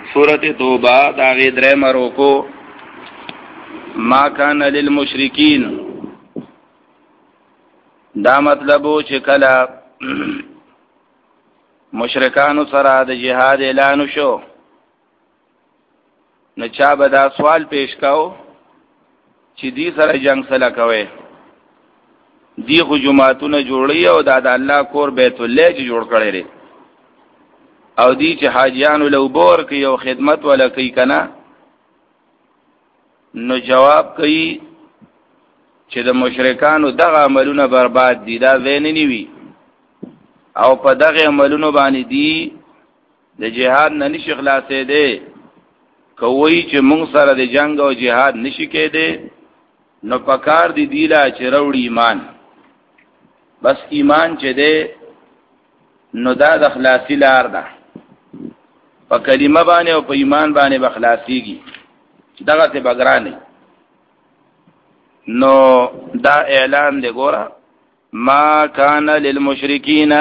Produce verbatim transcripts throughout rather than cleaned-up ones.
سورۃ توبہ داغی درے مروکو ما کان للمشرکین دا مطلبو چې کله مشرکانو سره د جهاد اعلان شو نو چا به دا سوال پیش کاو چې دی سره جنگ سره کوي دی خو جماعتونه جوړي او دا د الله کور بیت الله چې جوړ کړي لري او دی چې حاجیانو له وبور کوي او خدمت ولا کوي کنه نو جواب کوي چې د مشرکانو دغه عملونه برباد دي دا وین نه وي او په دغه عملونو باندې دي د جهاد نه نشي خلاصې دي کوي چې موږ سره د جنگ او جهاد نشي کېده نو پکار دي دیلا چې وروړي ایمان بس ایمان چې ده نو دا د خلاصي لار ده په کلمه باندې او په ایمان باندې بخلاصيږي دغه ته بګرانه نو دا اعلان دی ګوره ما کان للمشرکین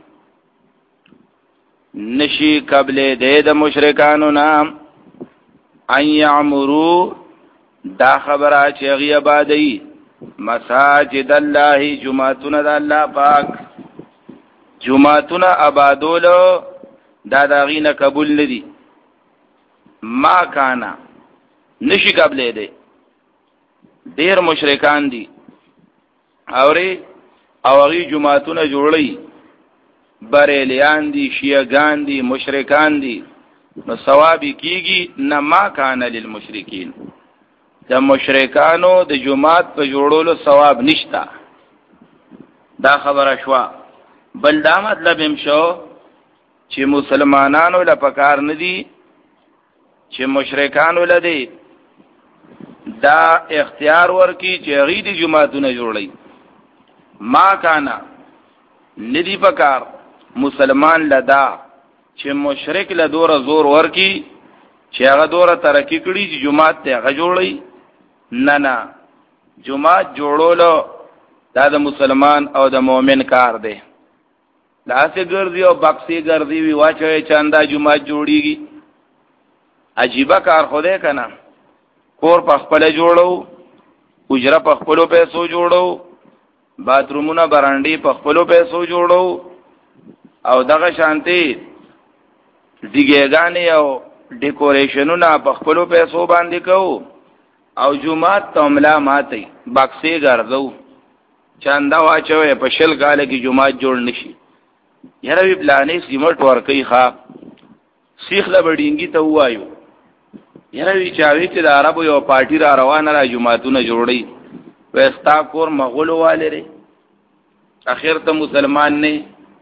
نشی قبل د مشرکانو نام ان یعمرو دا خبره چې غي آبادی مساجد الله جمعتون د الله پاک جمعتون آبادولو دا داغینه قبول ندی ما کانا نشی قبل دی ډیر مشرکان دي اوري او غي جمعتون جوړي بریلیان دي شیعاګان دي مشرکان دي نو ثواب کیږي نه ما کان للمشرکین د مشرکانو د جمعات په جوړولو ثواب نشتا دا خبره شوا بل دا مطلب هم شو چې مسلمانانو لپاره ندي چې مشرکانو لدی دا اختیار ورکی چې غي د جمعاتونه جوړي ما کانا ندی پکار مسلمان لدا چې مشرک له دور زور ورکی چې هغه دوره ترقی کړي چې جمعات ته هغه جوړي نه نه جمعات جوړولو دا د مسلمان او د مؤمن کار دی لاسه ګرځي او بکسي ګرځي وی واچوي چاندا جمعات جوړيږي عجیبه کار خوده کنه کور په خپل جوړو اجره په خپل پیسو جوړو باترومونه برانډي په خپل پیسو جوړو او دغه شانتي دیګهګانی او ډیکوریشنونه په خپل پیسو باندې کو او جمعات تملا ماتي بکسي ګرځو چاندا واچوي په شل کال کې جمعات جوړ نشي یره وی پلانې سیمټ ورکي ښا سیخ لبډینګي ته وایو یره وی چاوي چې د عربو یو پارټي را روانه را جمعتونه جوړي وستا کور مغول والے ری اخر ته مسلمان نه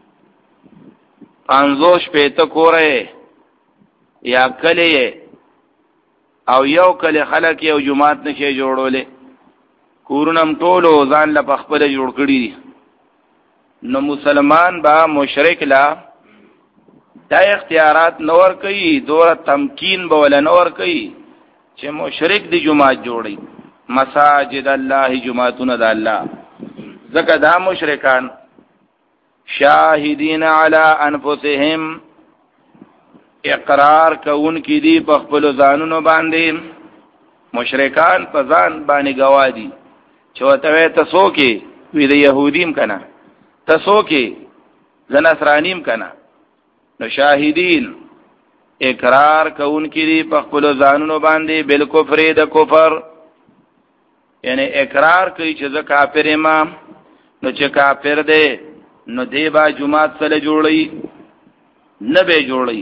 پانزوش پېته کوره یا کله او یو کله خلک یو جمعات نشي جوړولې کورونم ټولو ځان له خپل جوړ کړی نو مسلمان با مشرک لا دا اختیارات نور کوي دوره تمکین به ول نور کوي چې مشرک دی جمعات جوړي مساجد الله جمعتون د الله زکه دا مشرکان شاهدین علی انفسهم اقرار کون کی دی په خپل ځانونو باندې مشرکان په ځان باندې گواهی چوته تاسو کې وی د يهودیم کنا تاسو کې زنصرانیم کنا نو شاهدین اقرار کون کی دی په خپل ځانونو باندې بالکفر د کفر یعنی اقرار کوي چې زه کافر یم نو چې کافر دی نو دی با جمعات سره جوړي نه به جوړي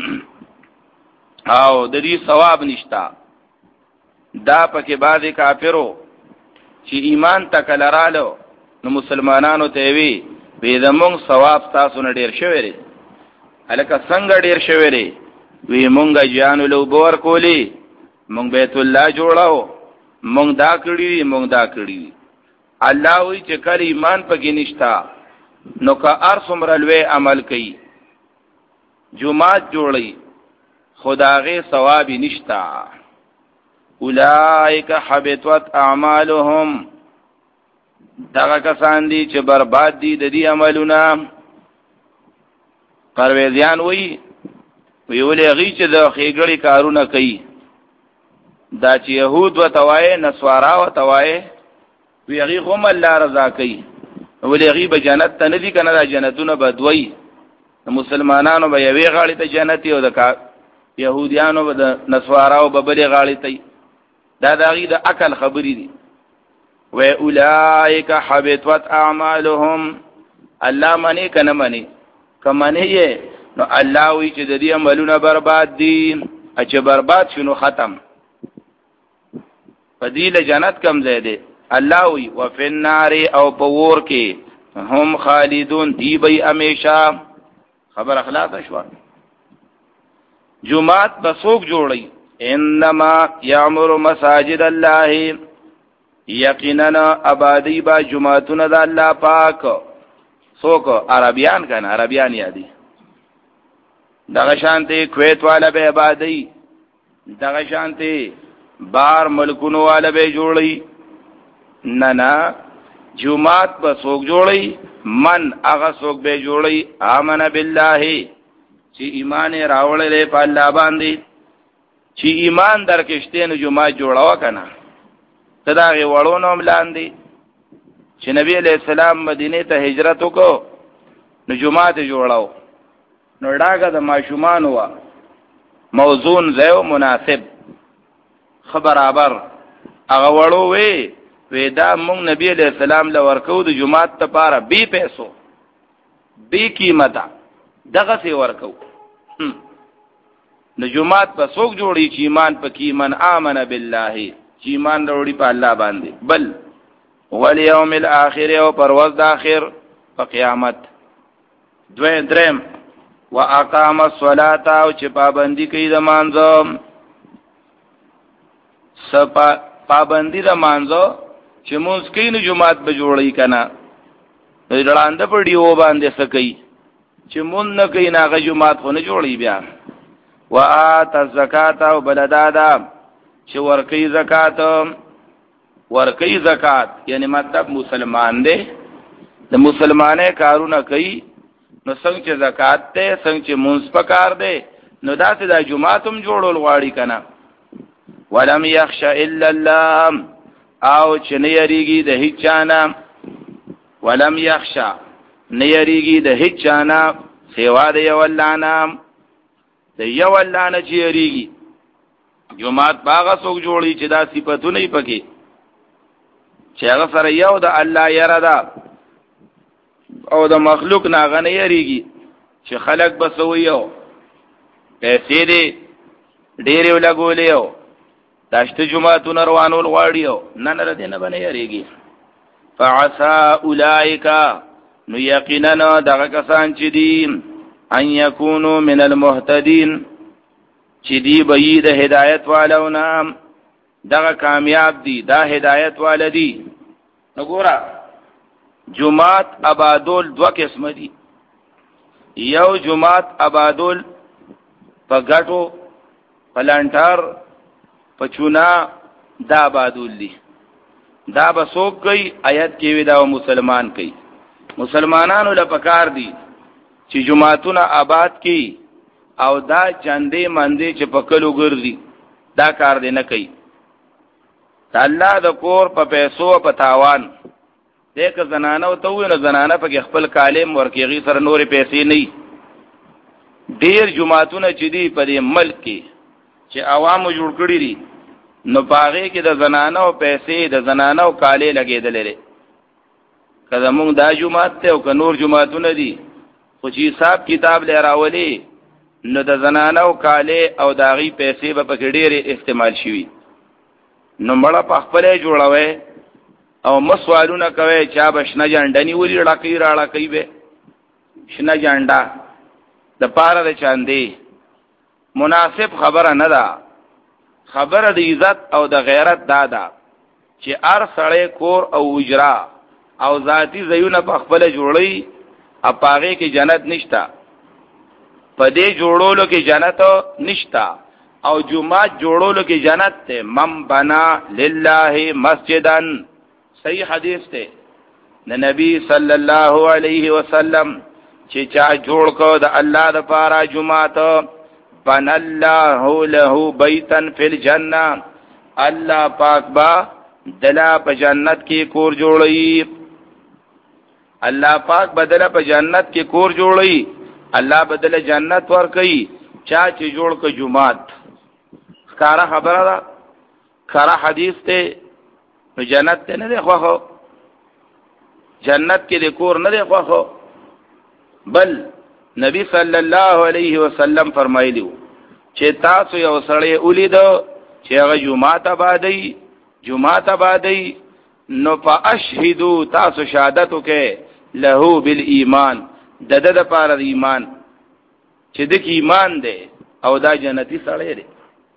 او د دې ثواب نشتا دا پکې بعد کافرو چې ایمان تکلرالو نو مسلمانانو ته وی وی زمونږ ثواب تاسو نه ډیر شوی دی الکه څنګه ډیر شوی دی وی مونږه جانو له بور کولی مونږ بیت الله جوړاو مونږ دا کړی مونږ دا کړی الله وی چې کله ایمان پکې نشتا نو که ار څومره لوی عمل کوي جمعات جوړي خداغه ثواب نشتا اولائک حبطت اعمالهم دغه کسان دي چې برباد دي د دې عملونه پرویزیان وی ویولې غي چې د خېګړې کارونه کوي دا چې يهود و توای نسوارا و توای وی غي هم الله رضا کوي ولې غي به جنت ته نه دي کنه دا جنتونه بدوي د مسلمانانو به یوې غاړې ته جنت او د يهوديانو به د نسوارا او به بلې غاړې ته دا د غي د عقل خبرې دي و اولائک حبطت اعمالهم الله منی کنه منی کمنه نو الله وی چې د دې عملونه برباد دي چې برباد شنو ختم فضیل جنت کم زیاده الله وی وفي النار او پور کې هم خالدون دی بی امیشا خبر اخلاص شو جمعات بسوک جوړی انما یعمر مساجد الله یقینا آبادی با جمعتون د الله پاک سوک عربیان کنا عربیان یادی دغه شانته کویت والا به آبادی دغه شانته بار ملکونو والا به جوړی نه نه جمعات به سوک جوړی من هغه سوک به جوړی امن بالله چې ایمان راوړل په الله باندې چې ایمان درکشته نو جمعات جوړاو کنه تداغه وړونو ملاندې چې نبی علیہ السلام مدینه ته هجرت وکړو نو جمعات جوړاو نو ډاګه د ماشومان وا موزون زیو مناسب خبرابر هغه وړو وی ودا مونږ نبی علیہ السلام لور کو د جمعات ته پاره بی پیسو بی قیمته دغه سی ورکو نو جمعات په څوک جوړی چې ایمان پکې من امن بالله چې ایمان وروړي په الله باندې بل والیوم الاخر او پرواز د اخر په قیامت دوی درم واقام الصلاه او چې پابندي کوي د مانځو سپا پابندي د مانځو چې مونږ کینو جمعات به جوړی کنه ډلاند په دیو باندې سکی چې مونږ نه کین هغه جمعات خو نه جوړی بیا وآت الزکات او بلدادا چې ورکی زکات ورکی زکات یعنی مطلب مسلمان دی د مسلمانې کارونه کوي نو څنګه چې زکات ته څنګه چې مونږ پکار دی نو داسې د جمعاتم جوړول غواړي کنه ولم يخش الا الله او چې نه یریږي د هیڅ چانه ولم يخش نه یریږي د هیڅ چانه سیوا د یو الله نام د یو الله نه چې یریږي جمعات باغه څوک جوړي چې دا صفاتونه یې پکې چې هغه سره یو د الله یره ده او د مخلوق نه غنه یریږي چې خلق بسویو پیسې دې ډېر ولګولیو داشته جمعهتون روانول غواړیو نه نه دې نه باندې یریږي فعسى اولئک نو یقینا دغه کسان چې دي ان یکونو من المهتدین چې دی به د هدایت والو نام دغه کامیاب دي دا هدایت والدي وګوره جمعات آبادول دو قسم دي یو جمعات آبادول په غټو پلانټر په چونا دا آبادول دي دا به څوک کوي آیت کې وی دا مسلمان کوي مسلمانانو له پکار دي چې جمعتونه آباد کی او دا چندې مندې چې پکلو ګرځي دا کار دې نه کوي الله د کور په پیسو په تاوان دغه زنانه او ته وینې زنانه په خپل کالم ورکیږي سره نورې پیسې نه ډیر جمعتونه چې دی په دې ملک کې چې عوامو جوړ کړی دي نو باغې کې د زنانه او پیسې د زنانه او کالې لګېدل لري کله موږ دا جمعات ته او ک نور جمعتونه دي خو چې حساب کتاب لراولي نو د زنانه او کالې او داغي پیسې به پکې ډېر استعمال شي نو مړه په خپل جوړوي او مسوالونه کوي چا بشنه جنډنی ولي لړکی را لړکی به شنه جنډا د پاره د چاندي مناسب خبره نه ده خبره د عزت او د غیرت دادا چې ار سړی کور او اجرا او ذاتی زيونه په خپل جوړي اپاغه کې جنت نشتا په دې جوړولو کې جنت نشتا او جمعه جوړولو کې جنت ته من بنا لله مسجدن صحیح حدیث ته د نبی صلی الله علیه وسلم چې چا جوړ کو د الله د پاره جمعه ته بن الله له بیتا فی الجنه، الله پاک با دلا په جنت کې کور جوړي. الله پاک بدله په جنت کې کور جوړي. الله بدله جنت ور کوي چا چې جوړ ک جمعات. کارا خبره ده، کارا حدیث ته نو جنت ته نه دی خوخو، جنت کې د کور نه دی خوخو، بل نبی صلی الله علیه وسلم فرمایلیو چې تاسو یو سړی ولید چې هغه جمعات آبادی جمعات آبادی نو فاشهدوا تاسو شهادت وکې له بالایمان د د لپاره ایمان چې د ایمان دی او دا جنتی سړی دی.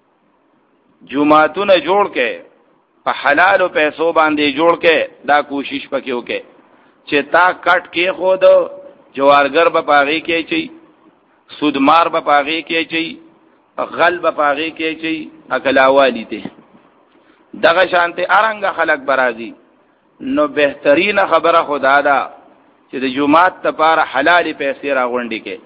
جمعاتونه جوړ کې په حلالو پیسو باندې جوړ کې دا کوشش پکې وکې چې تا کټ کې خود جوارګر به پاغي کې چي، سودمار به پاغي کې چي، غل به پاغي کې چي، اکلاوالی ته دغه شانته ارنګ خلق برازي. نو بهترین خبره خدا دا چې د جمعات لپاره حلال پیسې را غونډي کې،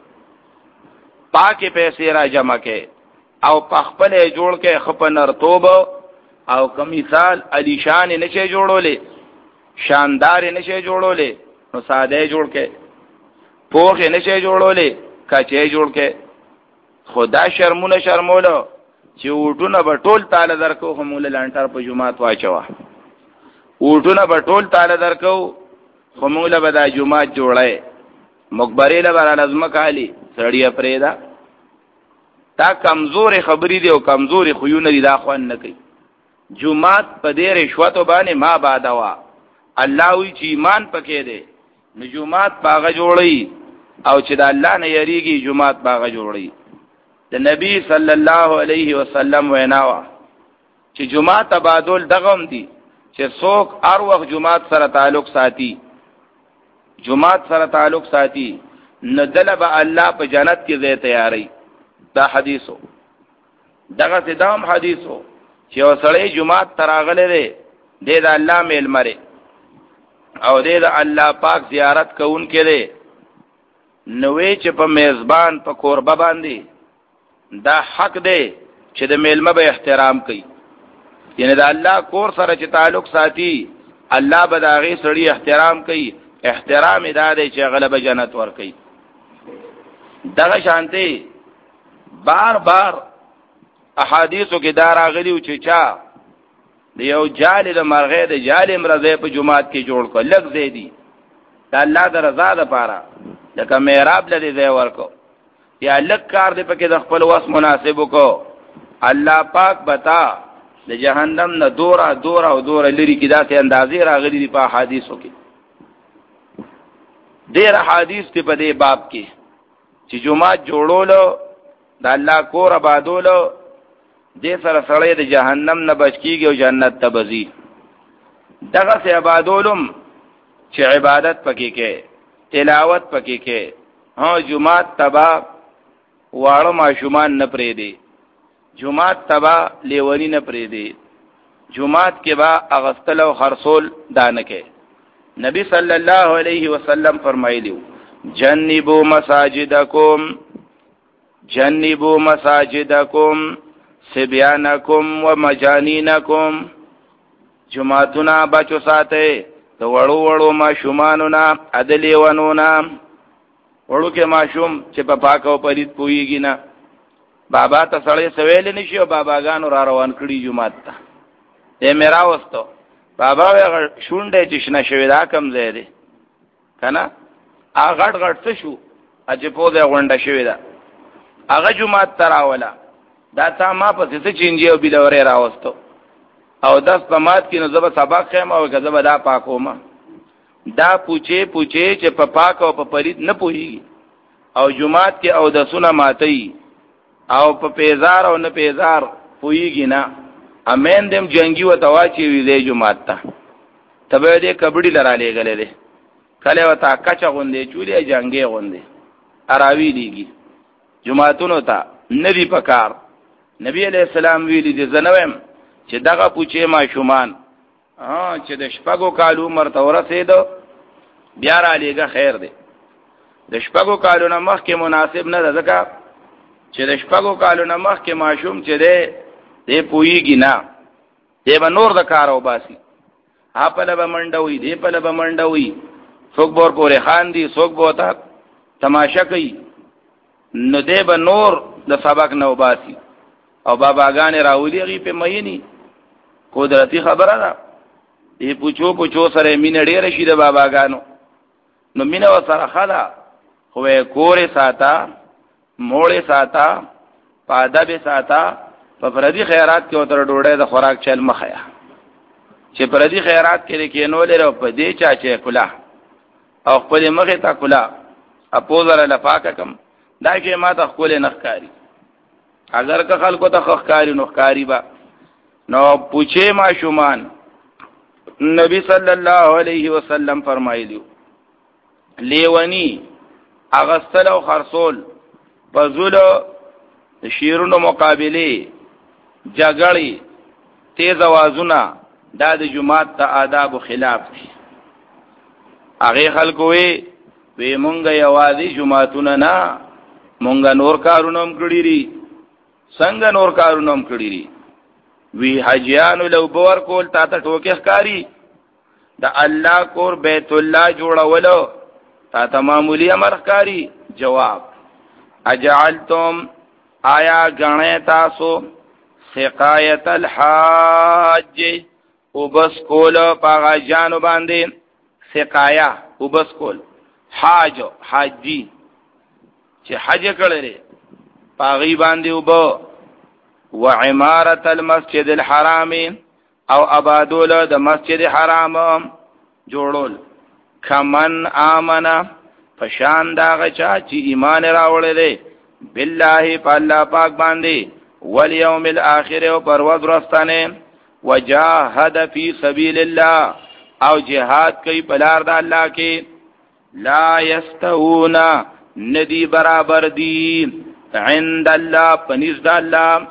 پاکي پیسې را جمع کې او پخپل جوړ کې خپنر توب او کمیثال علی شان نشه جوړولې، شاندار نشه جوړولې، نو ساده جوړ کې، پوخ نشه جوړولې، کچې جوړ کې. خدا شرمونه شرمولو چې وټونه به ټول تعالی درکو، همول لانټر په جمعات واچوا، وټونه به ټول تعالی درکو، همول به د جمعات جوړای، مقبره له بر لازمه کالی سړی پرېدا. تا کمزوري خبرې دی او کمزوري خوونه دي، دا خوان نه کوي. جمعات په دې رشوت باندې ما بادوا، الله وی چې ایمان پکې دی نو جمعات باغ جوړي، او چې د الله نه یریږي جمعات باغ جوړي. د نبی صلی الله علیه وسلم ویناوا چې جمعات تبادل دغم دي چې څوک هر وخت جمعات سره تعلق ساتي، جمعات سره تعلق ساتي ندل به الله په جنت کې ځای تیاری. دا حدیثو دغه صدام حدیثو چې وسړی جمعات تراغله دی د الله میل مره او د الله پاک زیارت کوون کړي، نوې چې په میزبان په قربه باندې دا حق دی چې د میلمه به احترام کوي. یعنی د الله کور سره چې تعلق ساتي الله به دا غي سړی احترام کوي. احترام ادا دی چې غلبه جنت ور کوي. دغه شانته بار بار احادیثو کې دا راغلیو چې چا د یو جال د مرغې د جال مرزه په جمعات کې جوړ کړ، لږ زیدي د الله د رضا لپاره لکه میراب لدی ځای ورکو، یا لږ کار دی پکې د خپل وس مناسب وکړو، الله پاک بتا د جهنم نه دورا دورا او دورا لري کې داسې اندازې راغلي دي په حدیثو کې. ډېر حدیث ته په دې باب کې چې جمعات جوړولو د الله کور آبادولو دې سره سړی د جهنم نه بچ کیږي او جنت ته بځي. دغه سه آبادولم چې عبادت پکې کې، تلاوت پکې کې. ها جمعات تبا واړو ماشومان نه پرې دي، جمعات تبا لیونی نه پرې دي، جمعات کې با اغستل او خرصول دانه کې. نبی صلی الله علیه وسلم فرمایلیو جنبوا مساجدکم جنبوا مساجدکم سبیانکم و مجانینکم. جمعاتنا بچو ساته د وړو وړو ماشومانو نه عدلی ونونا، وړو کې ماشوم چې په پاکو پرید پویږي نه، بابا ته سړی سویل نشي او باباګانو را روان کړي جمعات ته. یې میرا وستو بابا وغه شونډه چې شنه شوی دا کم ځای دی کنه، هغه غټ غټ څه شو چې په دې غونډه شوی دا هغه جمعات تراوله. دا تا ما په څه چینجی او بلورې راوستو او داس په مات کې نو زب سبق خیم او غزب دا پاکوما. دا پوچې پوچې چې په پاک او په پرید نه پوهیږي او جمعات کې او د سونه ماتي او په پیزار او نه پیزار پوهیږي نه، امین دم جنگي و تواچی وی دی جمعات ته تبه دې کبډی لراله غلې ده کله وتا کچا غوندې چولې جنگي غوندې اراوی دیږي جمعاتونو ته ندی پکار. نبی علیہ السلام ویلی دي زنویم چې دغه پوچې ما شومان ها چې د شپږو کالو عمر ته ورسېدو بیا را لېګه خیر دی. د شپږو کالو نه مخکې مناسب نه ده، ځکه چې د شپږو کالو نه مخکې ماشوم چې دی دی پوهېږي نه، دی به نور د کار وباسي، هپله به منډه وي، دی پله به منډه وي، څوک به ورپورې خاندي، څوک به ورته تماشه کوي، نو دی به نور د سبق نه وباسي او باباګانې راولي هغې پې میني. قدرتي خبره ده، دی پوچو پوچو سره مینه ډېره شي د باباګانو، نو مینه ورسره ښه ده، خو یې کور یې ساته، موړ یې ساته، په ادب یې ساته، په پردي خیرات کې ورته ډوډۍ د خوراک چل مه ښیه، چې پردي خیرات کې دې کېنولې او په دې چا چې کله او خپلې مخې ته کله اپوزره له پاکه کم، دا کې ما ته ښکلې نه ښکاري، اگر که خلکو ته ښه ښکاري نو ښکاري به. نو پوچې ماشومان نبی صلی الله علیه وسلم فرمایلیو لیونی اغسطل او خرصول پزولو شیرونو مقابله جګړې تیز اوازونه دا د جماعت ته آداب و خلاف دي. هغې خلکو وی وی مونږ یوازې جماعتونه نه، مونږ نور کارونه هم کړي دي. څنګه نور کارونه هم کړي دي؟ وی حجیانو له اوبه ورکول تا ته ټوکې ښکاري؟ د الله کور بیت الله جوړولو تا ته معمولی امر ښکاري؟ جواب اجعلتم آیا گڼے تاسو سقایت الحاج اوبس کول پاغا جانو باندې، سقایا اوبس کول، حاج حاجی چې حج کړی پاغي باندې اوبه، وعمارت المسجد الحرام او آبادول د مسجد حرام جوړول، کمن آمنا فشان داغه چا چې ایمان راوړی دی بالله په الله پاک باندې، والیوم الاخر او پر ورځ وروستانه، وجاهد فی سبیل الله او جهاد کوي په لار د الله کې، لا یستوون ندی برابر دی عند الله پنځ د الله.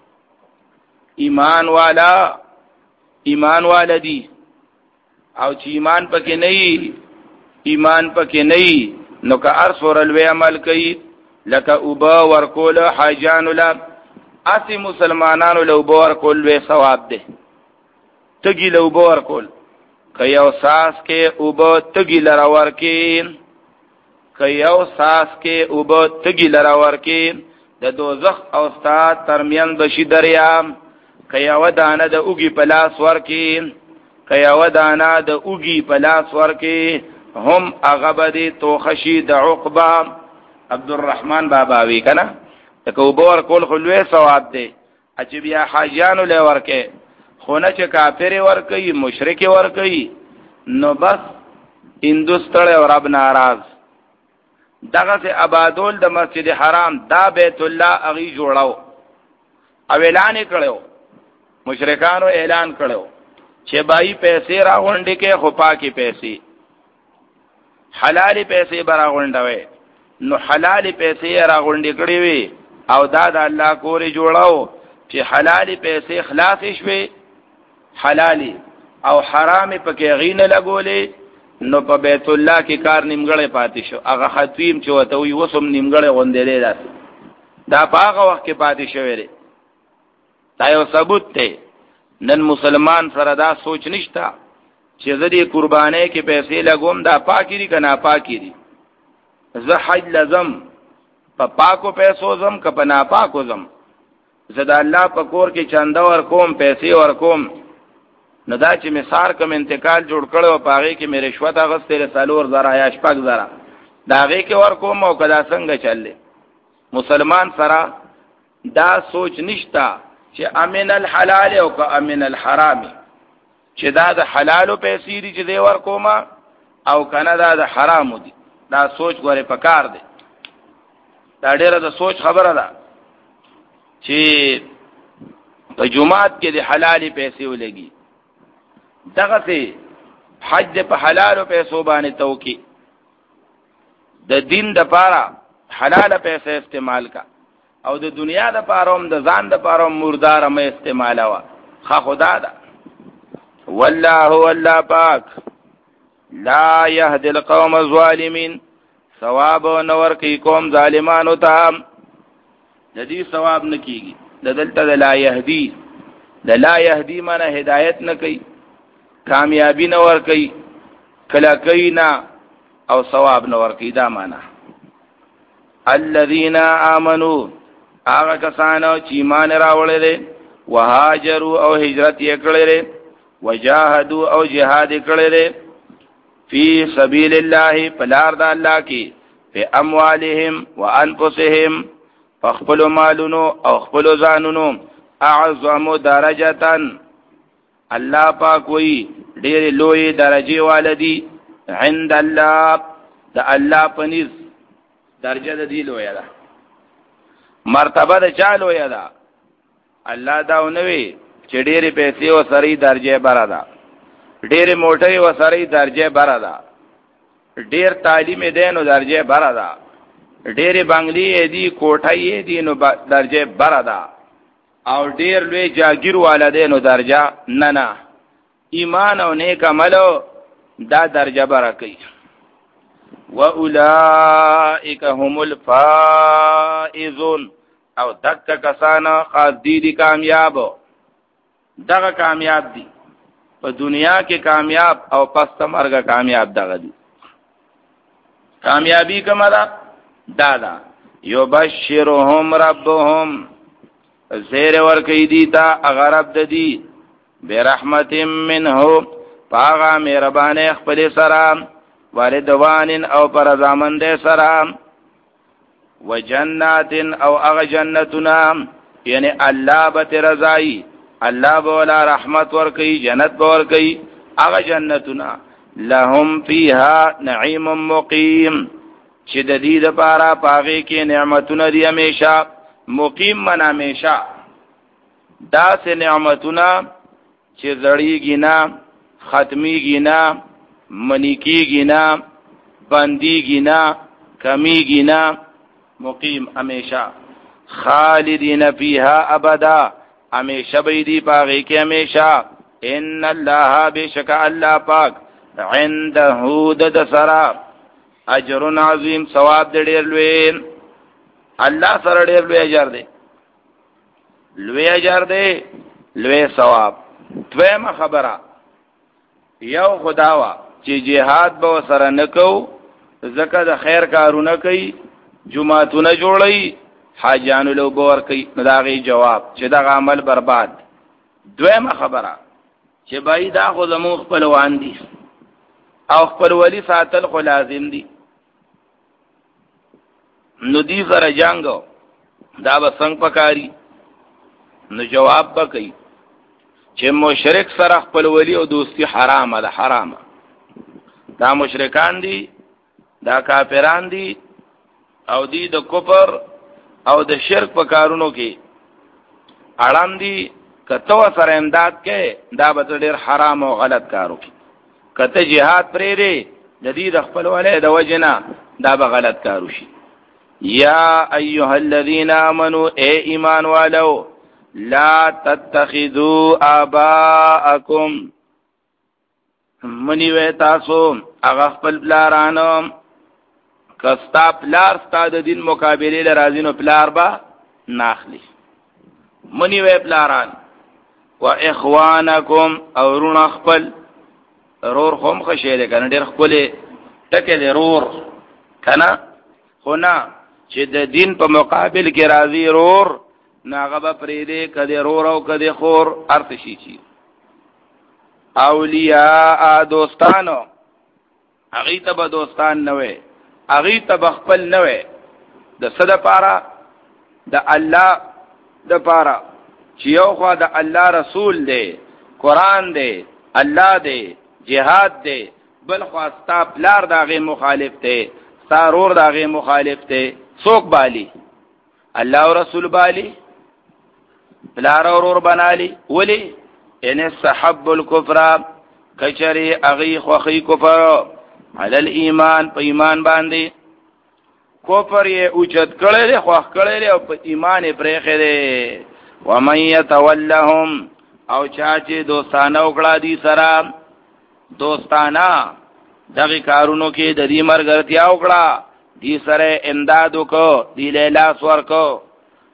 ایمان والا ایمان والا دی او چې ایمان پکې نه وي، ایمان پکې نه وي نو که هر څومره لوی عمل کوي لکه اوبه ورکول حاجانو له، اسی مسلمانانو له اوبه ورکول لوی ثواب دی. تږي له اوبه ورکول، که یو ساس کې اوبه تږي لره ورکې، که یو ساس کې اوبه تږي لره ورکې د دوزخ او ستا ترمیان بشي دریا، که یو دانه د اوږي په لاس ورکې، که یو دانه د اوږي په لاس ورکې، هم هغه به دې توخشي د عقبه. عبدالرحمن بابا وی که نه که اوبه ورکول خو لوی ثواب دی، چې بیا حاجیانو لی ورکې، خو نه چې کافر ورکوي مشرک ورکوي نو بس هندوستړی او رب ناراض. دغسې آبادول د مسجد حرام دا بیت الله هغې جوړو او اعلان یې کړی، مشرکانو اعلان کړو چې بای پیسې راغونډې کې خو پاکې پیسې، حلالې پیسې به راغونډوي، نو حلالې پیسې راغونډې کړې وي او دا د الله کورې جوړو چې حلالې پیسې خلاصې شوي حلالې او حرامې پکې هغې نه لګولې، نو په بیت الله کې کار نیمګړی پاتې شو. هغه ختویم چې ورته وي اوس هم نیمګړی غوندېدی، داسې دا په هغه وخت کې پاتې شوی دی. دا یو ثبوت دی. نن مسلمان سره دا سوچ نشته چې زه دې قربانۍ کې پیسې لګوم دا پاکې دي که ناپاکې دي. زه حج لزم په پاکو پیسو زم که په ناپاکو زم، زه د الله په کور کې چنده ورکوم، پیسې ورکوم، نو دا چې مې سار کوم انتقال جوړ کړی و په هغې کې مې رشوت اخیستی دی څلور زره یا شپږ زره، د هغې کې ورکوم او که دا څنګه چل دی. مسلمان سره دا سوچ نشته چې امن الحلال او که امن الحرام، چې دا د حلالو پیسې دي چې دی ورکومه او که نه دا د حرامو دي. دا سوچ ګورې په کار دی. دا ډېره د سوچ خبره ده چې په جماعت کې د حلالې پیسې ولګي. دغسې حج په حلالو پیسو باندې توکي، د دین دپاره حلاله پیسې استعمال کا او د دنیا دپاره هم د ځان دپاره هم مرداره مه استعمالوه. ښه خدا ده والله والله پاک لا يهدي القوم الظالمين، ثواب نور کی قوم ظالمانو ته. د دې ثواب نه کیږي. د دلته د لا يهدي د لا يهدي معنی هدایت نه کوي، کامیابی نه ور کوي، کلا کوي نه او ثواب نه ور کوي. دا معنی الذين آمنوا هغه کسانو چې ایمان راوړل دي، وهاجروا او هجرت یې کړل دي، وجاهدوا او جهاد کړل دي فی سبیل الله فلار د الله کې، په اموالهم وانفسهم فخپل مالونو او خپل ځانونو، اعظم درجتن الله پاک وی ډېر لوی درجه والدي عند الله د الله پنځ درجه د دی لوی ده، مرتبه د چا لوی ده. الله دا ونوي چې ډېرې پیسې او سړی درجه بره ده، ډېرې موټرې او سړی درجه بره ده، ډېر تعلیم دی نو درجه بره ده، ډېرې بنگلې دی کوټه دی نو درجه بره ده، او ډېر لوی جاگیر والده نو درجه نه نه. ایمان او نیک عملو دا درجه بره کوي. وَأُولَئِكَ هُمُ الْفَائِزُونَ او دک کسانا خاص دی دی کامیاب، دغه کامیاب دی په دنیا کې کامیاب او پس مرګ کامیاب دغه دی. کامیابی کومه ده؟ دا ده یبشرهم ربهم زیر ورکی دیتا اغرب ددی برحمت منه پاغا مهربان خپل سلام والدوان او پر زامن دے سلام وجنات او اغ جنتنا یعنی اللہ بت رضائی اللہ بولا رحمت ورکی جنت بورکی اغ جنتنا لهم فیها نعیم مقیم چې د دې لپاره پاغه کې نعمتونه دي همیشه، مقیم من همیشه. دا سه نعمتونه چې زړیږي نه، ختمیږي نه، منیکیږي نه، بندیږي نه، کمیږي نه، مقیم همیشه. خالدین فیها ابدا همیشه به دې پاغه کې همیشه. ان الله بشک الله پاک عنده د سرا اجر عظیم ثواب دې ډېر لوی، الله سره ډېر لوی اجر دی، لوی اجر دی، لوی ثواب. دویمه خبره یو خداوا چې جهاد به سره نکو، زکه د خیر کارونه کوي، جمعهونه جوړي، حاجانو له بور کوي، داغي جواب چې دا عمل برباد. دویمه خبره چې بای دا خو زمو خپلوان دي او خپل ولی ساتل خو لازم دي، نو دی سره جنگو دا به څنګه پکاري؟ نو جواب وکي چې مشرک سره خپل ولی او دوستی حرامه ده، حرامه. دا مشرکان دي، دا کافران دي، او دی د کفر او د شرک په کارونو کې اړم دي. کته سره امداد کې دا به ډېر حرام او غلط کارو کې، کته jihad پرې دی د دې د خپل ولې د وجنه دا به غلط کارو شي. یا ایها الذین آمنوا اے ایمان والو لا تتخذوا آباءکم منی وې تاسو هغه خپل پلارانو، کستا پلار ستا د دین مقابله لرازین او پلار با ناخلی، منی وې پلاران. و اخوانکم او رون خپل رور خوم خشیده کنه ډیر خپل ټکه دی رور کنه، خو نه چې د دین په مقابل کې راضی رور ناغه به پریده کدی رور او کدی خور ارتشی چی. اولیاء دوستانو اغی تا با دوستان نوے، اغی تا بخپل نوے، د صد پارا د الله د پارا چیو خوا د الله رسول دے، قرآن دے، الله دے، جہاد دے، بل خواستا پلار داغی مخالف دے، سارور داغی مخالف دے، سوک بالی اللہ و رسول بالی، پلار اورور بنالی. ولی ان استحب الكفر کچری اغی خوخی کفر علی الایمان په ایمان باندې، کفر یې اوچت کړل خوخ کړل او په ایمان یې پرېخه دی. ومن يتولهم او چا چې دوستانه وکړه دي سره، دوستانه دغه کارونو کې د دې مرګرتیا وکړه، دې سره امداد وکړه، دې له لاس ورکړه،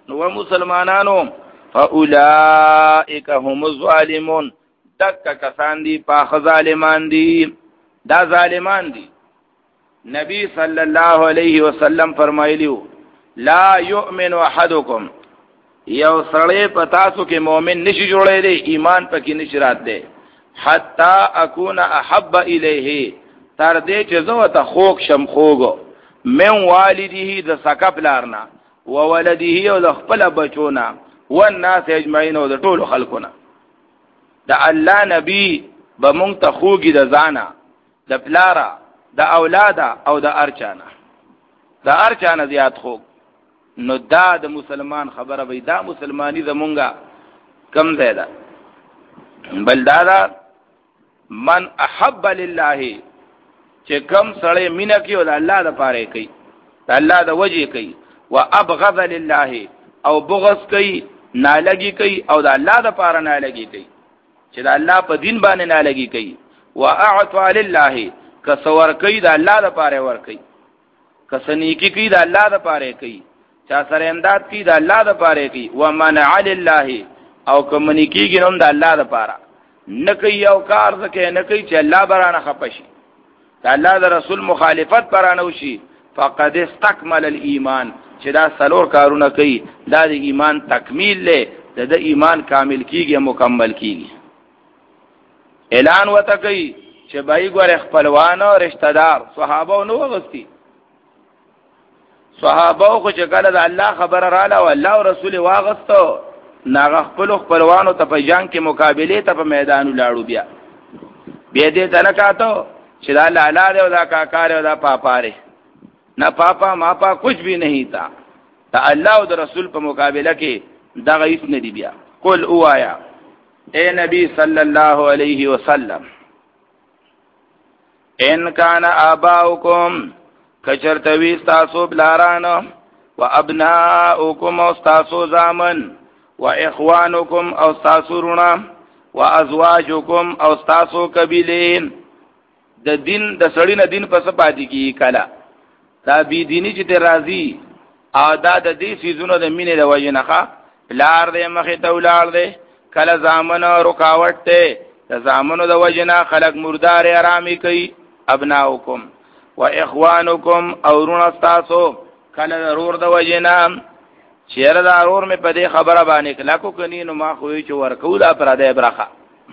نو مسلمانانو فاولائک هم الظالمون دک کسان دی پاخ ظالمان دی دا ظالمان دی. نبی صلی الله علیه وسلم فرمایلیو لا یؤمن احدکم یو سړی پتاسو کې مؤمن نشي جوړې دی ایمان پکې نشي رات دی حتا اكون احب الیه تر دې چې زه ته خوک شم خوګو من والده د سکپ لارنا و ولده او د خپل بچونا والناس اجمعین او د ټولو خلقنا د الله نبی به مونږ ته خوګي د ځانا د پلارا د اولاده او د ارچانا د ارچانا زیات خوګ نو دا د مسلمان خبره وي دا مسلمانی زمونږه کم زیاده بل دا, دا من احب لله چې کم سړی مینه کوي او د الله د پاره کوي د الله د وجه کوي و ابغض لله او بغض کوي نالګي کوي او د الله د پاره نالګي کوي چې د الله په دین باندې نالګي کوي و اعطى لله کسور کوي د الله د پاره ور کوي کسنیکی کوي د الله د پاره کوي چا سره امداد کوي د الله د پاره کوي و منع لله او کومنیکیږي نوم د الله د پاره نه کوي او کار ځکه نه کوي چې الله برانه خپشي د الله د رسول مخالفت برانه وشي فقد استكمل الايمان چې دا سلور کارونه کوي دا د ایمان تکمیل له د ایمان کامل کیږي مکمل کیږي. اعلان وته کوي چې بای ګور خپلوان او رشتہ دار صحابه نو وغستی صحابه خو چې کله د الله خبر رااله او الله او رسول واغستو ناغه خپل خپلوانو ته په جنگ کې مقابله ته په میدان لاړو بیا بیا دې تلکاتو چې دا لالا دی او دا کاکار او دا پاپاره نہ پاپا ماپا کچھ بھی نہیں تھا تا اللہ او د رسول په مقابله کې دا غیث نه دی بیا. قل اوایا اے نبی صلی اللہ علیہ وسلم ان کان آباؤکم کچرتوی استاسو بلارانو و ابناؤکم او استاسو زامن و اخوانکم او استاسو رونا و ازواجکم او استاسو قبیلین د دین د سړی نه دین پس پاتې کی کلا دا بی دینی چې ته راضی او دا د دې سيزونو د مینې د وجنخه لار دې مخې ته ولار دې کله زامنو رکاوټ ته د زامنو د وجنه خلق مردار آرامي کوي ابناؤکم و اخوانکم او رون استاسو کله ضرور د وجنه چیرې دا ضرور مې په دې خبره باندې کلا کو کني نو ما خو چې ورکو دا پر دې برخه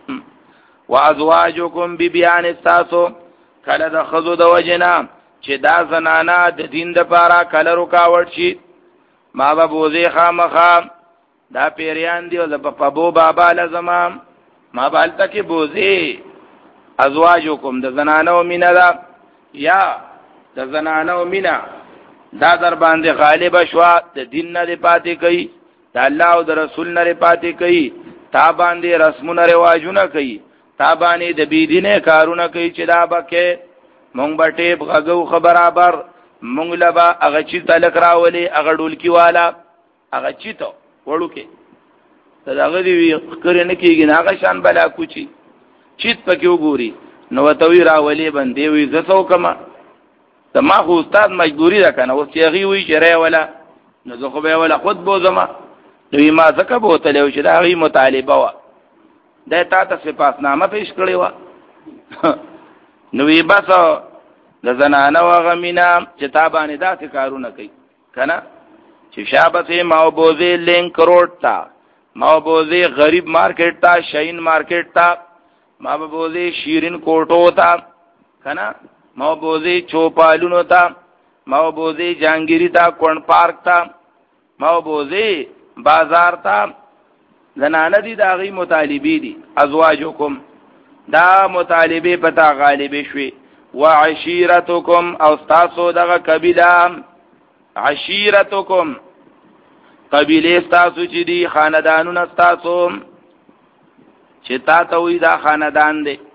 و ازواجکم بیبیان استاسو کله د خزو د وجنه چې دا زنانا د دین د پاره کله رکاوټ شي ما به بوزي خامخا دا پیریان دی او د پپو بابا لزمام ما بالته کې بوزي ازواجکم د زنانو مینا دا یا د زنانو مینا دا در باندې غالب شوا د دین نه پاتې کوي د الله او د رسول نه پاتې کوي تا باندې رسمونه رواجونه کوي تا باندې د بی دینه کارونه کوي چې دا بکه مونږ بټې بغو خبرابر مونږ لبا هغه چې تلک راولي هغه ډولکی والا هغه چې ته وړو کې داغه دی کړي نه کېږي هغه شان بلا کوچی چیت پکې وګوري نو توي راولي باندې وي زسو کما ته ما خو استاد مجبوری ده کنه اوس یغي وي چره ولا نو زه خو به ولا خود بو زما نو ما زکه بوته له چې دا غي مطالبه وا د تا ته سپاسنامه پیش کړی و نو وی بس د زنانه و غمینا چې تا باندې داسې کارونه کوي کنه چې شابه ما بوزي لینک روډ تا ما بوزي غریب مارکیټ تا شاین مارکیټ تا ما بوزي شیرین کوټو تا کنه ما بوزي چوپالونو تا ما بوزي جانگیری تا کون پارک تا ما بوزي بازار تا زنانه دي دا غي مطالبي دي ازواجکم دا مطالبه پتا غالب شوي وعشيرتكم او استاسو دغه قبيله عشيرتكم قبيله استاسو چې دي خاندانونه استاسو چې تا ته وي دا خاندان دي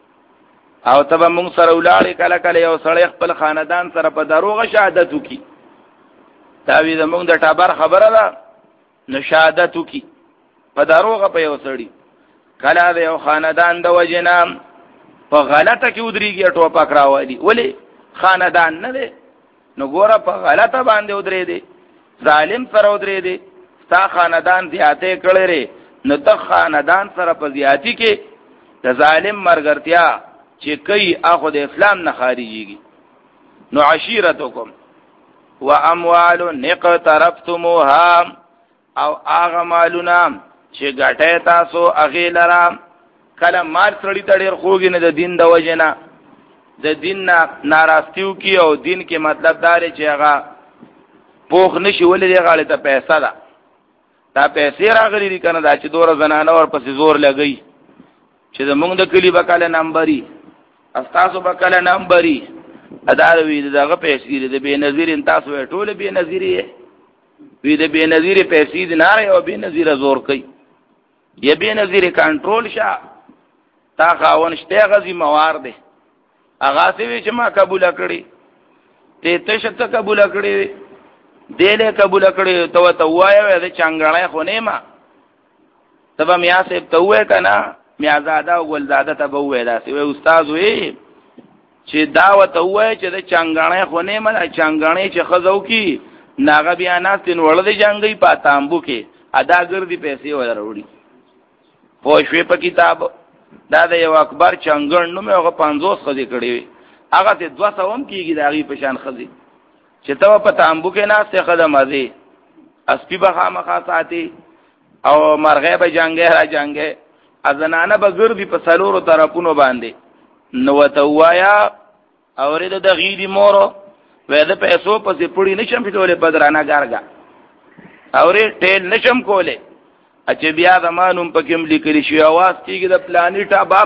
او تبه مونږ سره ولاړ کله کله یو سړی خپل خاندان سره په دروغه شهادت وکي دا وی زمونږ د ټابر خبره ده نو شهادت وکي په دروغه په یو سړی کله د یو خاندان د وجنام په غلطه کې ودرېږي ټوپک راوالي ولی خاندان نه دی نو ګوره په غلطه باندې ودرې دی ظالم سره ودرې دی تا خاندان زیاته کړی ری نو ته خاندان سره په زیاتی کې د ظالم مرګرتیا چې کوي اخو د اسلام نه خارجيږي. نو عشیرتکم و اموال نقترفتموها او هغه مالونه چې ګټه تاسو اغه لرا. کله مال سړی ته ډیر خوږی نه د دین د وجنه د دین ناراستیو کی او دین کې مطلب دار چې هغه پوخ نشي ولې غاړه ته پیسې ده دا پیسې راغلي دي کنه دا چې دوره زنانه ور پسې زور لګي چې زمونږ د کلی بکاله نمبرې استاسو بکاله نمبرې ادار وی دغه پیسې دي به نظیر تاسو ټول به نظیر وی د به نظیر پیسې دي نه او به نظیر زور کوي یا به نظیر کنټرول شه تا خاون شته غزي موار دي اغا سی چې ما قبول کړی ته ته شته قبول کړی دله قبول کړی تو ته وایو د چنګړای خو نه ما تبه میا سه ته وای کنه میا زاده او ګلزاده ته وای دا سی وای استاد وای چې دعوت وای چې د چنګړای خو نه ما چنګړای چې خزو کی ناغه بیانات تن ول د جنگي پاتامبو کې ادا ګرځي پیسې ولروړي پوښوي په کتاب دا د یو اکبر چنګړ نو مې هغه پنځوس خزي کړی وي هغه ته دوه سو هم کیږي داغي په شان خزي چې ته په تامبو کې ناسته خدمه ازي اسپی بخا مخا ساتي او مرغه به جنگه را جنگه ازنانه به ګرځي په سلورو طرفونو باندې نو ته وایا اورید د غیدی مورو وې د پیسو پسې پړی نشم پیټولې بدرانه ګارګه اورې ټیل نشم کوله اچ بیا زمانوم پکې لیکلی شي आवाज کیږي د پلانیټا بر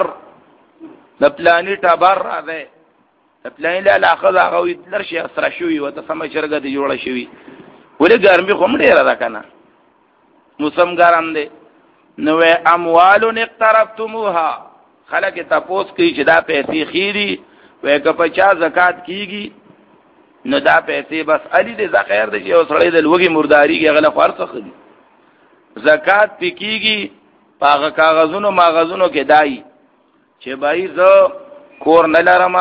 د پلانیټا بر راځي د پلان له اخذ هغه ویتلر شي اسره شوی وته سم شرګه دی جوړه شوی ولې ګرمي خو مړه را کنه موسم ګرم دی نو اموال اقترفتموها خلک تاسو کوي چې دا پیسې خيري وې که پچا زکات کیږي نو دا پیسې بس علي دې ذخیر دي او سړی د لوګي مرداري کې غل خرڅ خدي زکات پکېږي پاغه کاغذونو ماغذونو کې دای چې بای زه کور نه لرم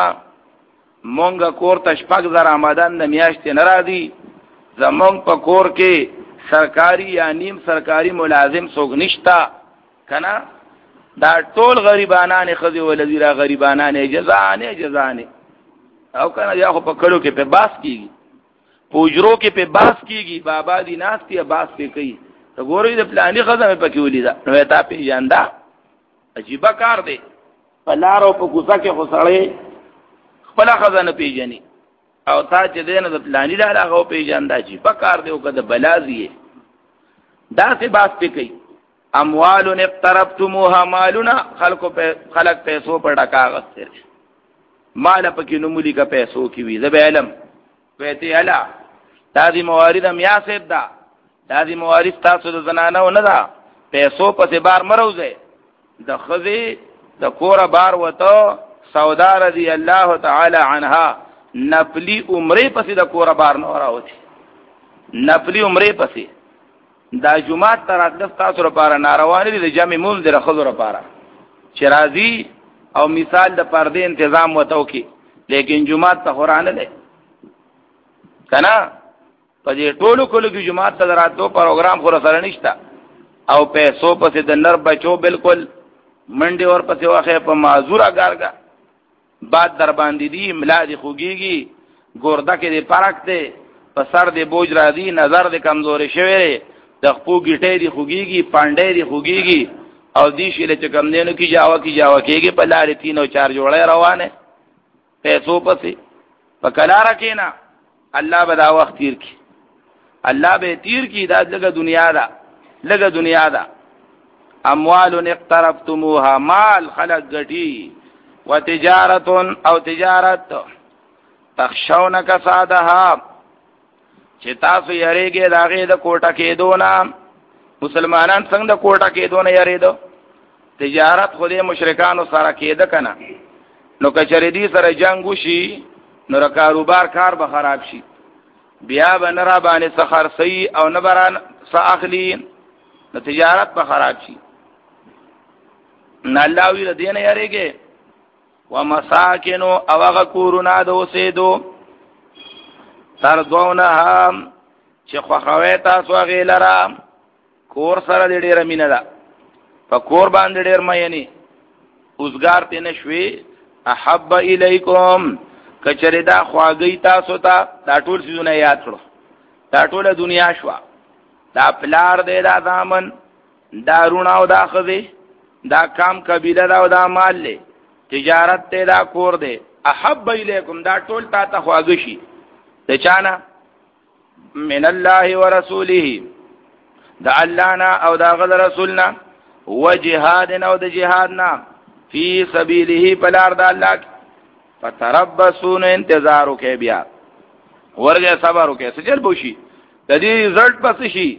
مونږه کور ته شپږ زره آمدن د میاشتې نه راځي زمونږ په کور کې سرکاري یا نیم سرکاري ملازم څوک نشتا کنه دا ټول غریبانان خزي ولذي را غریبانان جزانه جزانه او کنه یا خو په کلو کې په باس کیږي پوجرو کې په باس کیږي بابا دی ناستي باس په کوي ته ګورې د پلاني خزمه پکې ولیدا نو ته په جاندا عجیب کار دی په لارو په کوڅه کې خسړې خپل خزانه پیژني او تا چې دینه د پلاني لاره هغه پیژندا عجیب کار دی او کده بلازي دا سه باس په کوي اموال اقترفتموها مالنا خلق په خلق پیسو پر ډکاغت سره مال پکې نومولي کا پیسو کی وی زب علم پته الا دا دي موارد میا سیب دا دا دي موارد تاسو د زنانه نه دا پیسو پسې بار مروزه د خزي د کور بار وته سودا رضی الله تعالی عنها نفلی عمره پسې د کور بار نه راوتی نفلی عمره پسې دا جمعه تر اقدس تاسو لپاره ناروانه دي د جمع مول د خزو لپاره شرازی او مثال د پردې تنظیم وته کی لیکن جمعه ته قران نه کنا په دې ټولو کولو کې جمعه ته دراتو پروګرام خور سره نشتا او پیسو پسې د نر بچو بالکل منډي اور پسې واخه په معذورا ګارګه بعد در باندې دی ملادي خوګيږي ګوردا کې دې پارک ته په سر دې بوج را دي نظر دې کمزوري شوی د خپو گیټې دې خوګيږي پاندې دې خوګيږي او دی شیله چې کم دینو کی جاوا کی جاوا کېږي په لارې تین او چار جوړه روانه پیسو پسې په کلاره کېنا الله به دا وخت تیر کی الله به تیر کی دا لګه دنیا دا لګه دنیا دا اموال اقترفتموها مال خلق غټي وتجارت او تجارت تخشون کسادها چې تاسو یریږئ داغه د کوټه کې دونه مسلمانان څنګه د کوټه کې دونه یریدو تجارت خو دې مشرکانو سره کېده کنه نو کچری دې سره جنگ وشي نو کاروبار کار به خراب شي بیا به نه را باندې سخر سي او نه بران ساخلی نو تجارت به خراب شي نه الله وی دې نه یریږي ومساکن او هغه کورونه د اوسېدو تر دوونه هم چې خو خوي تاسو غیلرا کور سره دې ډېره مینه ده په کور باندې ډېر مینې اوسګار تی نشوي احب الیکم کچره دا خواږی تاسو ته دا ټول سيزونه یاد کړو دا ټول دنیا شو دا پلار دې دا ځامن دا رونه او دا خزي دا کام قبیله دا او دا مال له تجارت ته دا کور دې احب الیکم دا ټول تا ته خواږی شي ته چانا من الله ورسوله دا الله نا او دا غل رسولنا وجهاد او د جهادنا فی سبیله پلار دا الله فتربصون انتظار وکي بیا ورګه صبر وکي سجل بوشي د دې رزلټ پس شي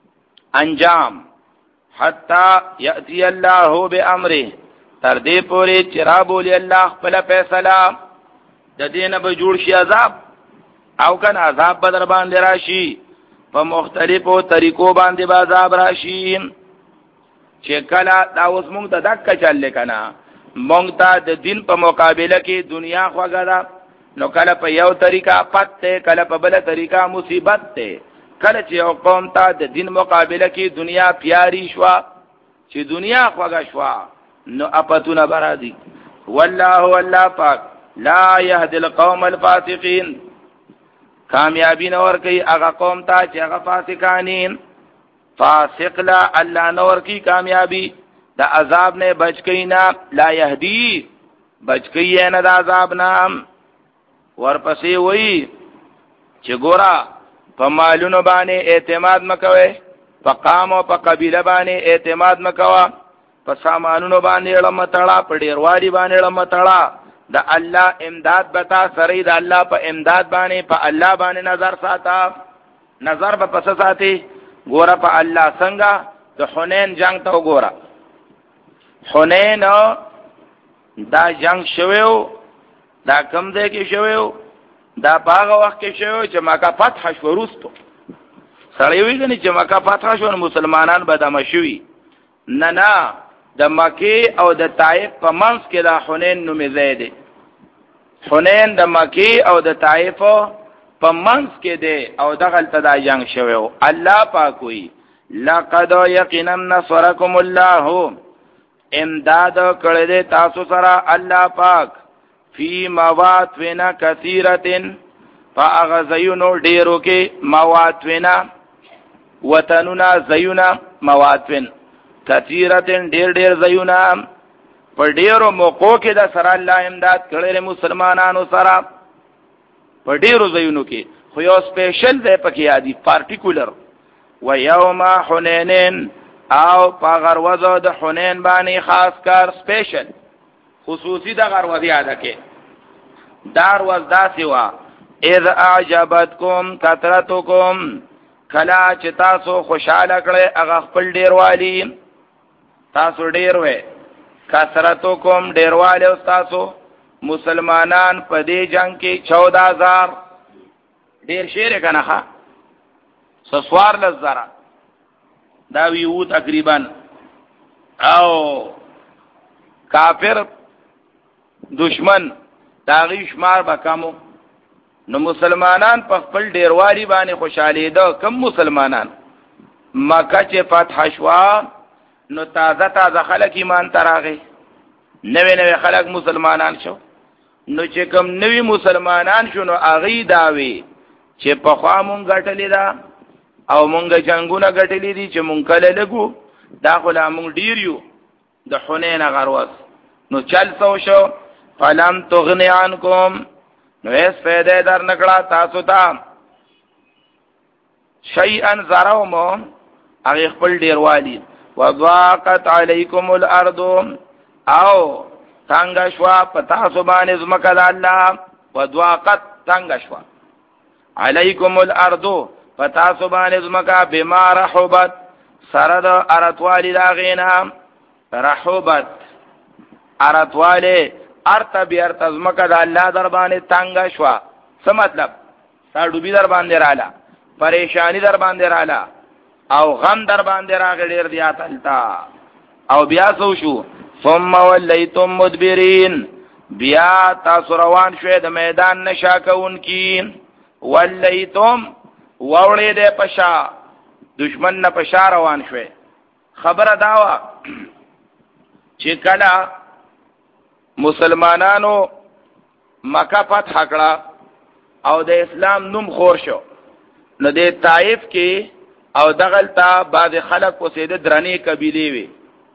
انجام حتا یاتی الله بامره تر دې پورې چرابول الله خپل فیصله د دینه به جوړ شي عذاب او کنه عذاب بدر باندې راشي په مختلفو طریقو باندې به عذاب راشي چې کله دا اوس موږ ته دک چل کنه موږ ته د دین په مقابله کې دنیا خوګه ده نو کله په یو طریقه پته کله په بل طریقه مصیبت ده کله چې یو قوم ته د دین مقابله کې دنیا پیاری شوا چې دنیا خوګه شوا نو اپتون برادي والله والله پاک لا يهدي القوم الفاسقين کامیابی نور کوي هغه قوم ته چې هغه فاسقانین فاسق لا الله نور کی کامیابی دا عذاب نے بچ کئی نا لا یهدی بچ کئی ہے نا دا عذاب نام ورپسی وئی چه گورا پا مالونو بانے اعتماد مکوے پا قامو پا قبیل بانے اعتماد مکوا پا سامانونو بانے علم تڑا پا دیرواری بانے علم تڑا دا اللہ امداد بتا سری دا اللہ پا امداد بانے پا اللہ بانے نظر ساتا نظر با پس ساتی گورا پا اللہ سنگا دا حنین جنگ تا گورا حنین دا جنگ شویو دا کم دے کی شویو دا باغ وقت کی شویو چه مکا فتح شو روستو سڑیوی گنی چه مکا فتح شو مسلمانان با دا مشوی ننا دا مکی او دا طائف پا منس که دا حنین نمی زیده حنین دا مکی او دا طائف پا منس که دے او دا غلط دا جنگ شویو اللہ پاکوی لقد یقینا نصرکم اللہ امداد کړه تاسو سره الله پاک فی مواطن کثیرتن فاغزیونو ډیرو کې مواطن وطننا زیونا مواطن کثیرتن ډیر ډیر زیونا په ډیرو موقعو کې د سره الله امداد کړه مسلمانانو سره په ډیرو زیونو کې خو یو سپیشل دی پکې یادی پارټیکولر و یوم حنین او پا غروزو د حنین بانی خاص کر سپیشل خصوصی دا غروزی یاده که دار وزدا سوا اذ اعجبتکم کترتکم کلا چه تاسو خوشحال اکڑه اغا خپل دیروالی تاسو دیروه کترتکم دیروالی استاسو مسلمانان پا دی جنگ کی چودہ ہزار دیر شیر کنخا سسوار لزارا دا ویو تقریبا او کافر دشمن داغی شمار بکمو نو مسلمانان په خپل ډیروالی باندې خوشاله ده کم مسلمانان مکه چې فتح شوا نو تازه تازه خلک ایمان تراغه نوې نوې خلک مسلمانان شو نو چې کم نوې مسلمانان شو نو اغي داوي چې په خوا مونږ غټلې ده او مونږه جنگونه غټلې دي چې مونږ کله لګو دا خو لا مونږ ډیر یو د حنین غروس نو چل سو شو فلم تغنی عنکم نو اس فیده در نکڑا تاسو تا شیئن زراومو اغی خپل دیروالی وضاقت علیکم الارض او تنگشوا پتاسو بانی زمکد اللہ وضاقت تنگشوا علیکم الارض پتاسو بانی زمکا بما رحوبت سرد ارتوالی داغینا رحوبت ارتوالی ارتا بی ارتا زمکا دا اللہ در باندې تنگا شوا څه مطلب ساډوبی در باندې رااله پریشانی در باندې رااله او غم در باندې راغلی ډیر دی اتلتا او بیا سو شو ثم ولیتم مدبرین بیا تاسو روان شوه د میدان نشا کون کی ولیتم ووړې د پشا دشمن نه پشار روان شوه. خبره داوا چې کله مسلمانانو مکه فتح کړه او د اسلام نوم خور شو، نو د طائف کې او دغلتا بعض خلق اوسېده درنې قبیلې وي.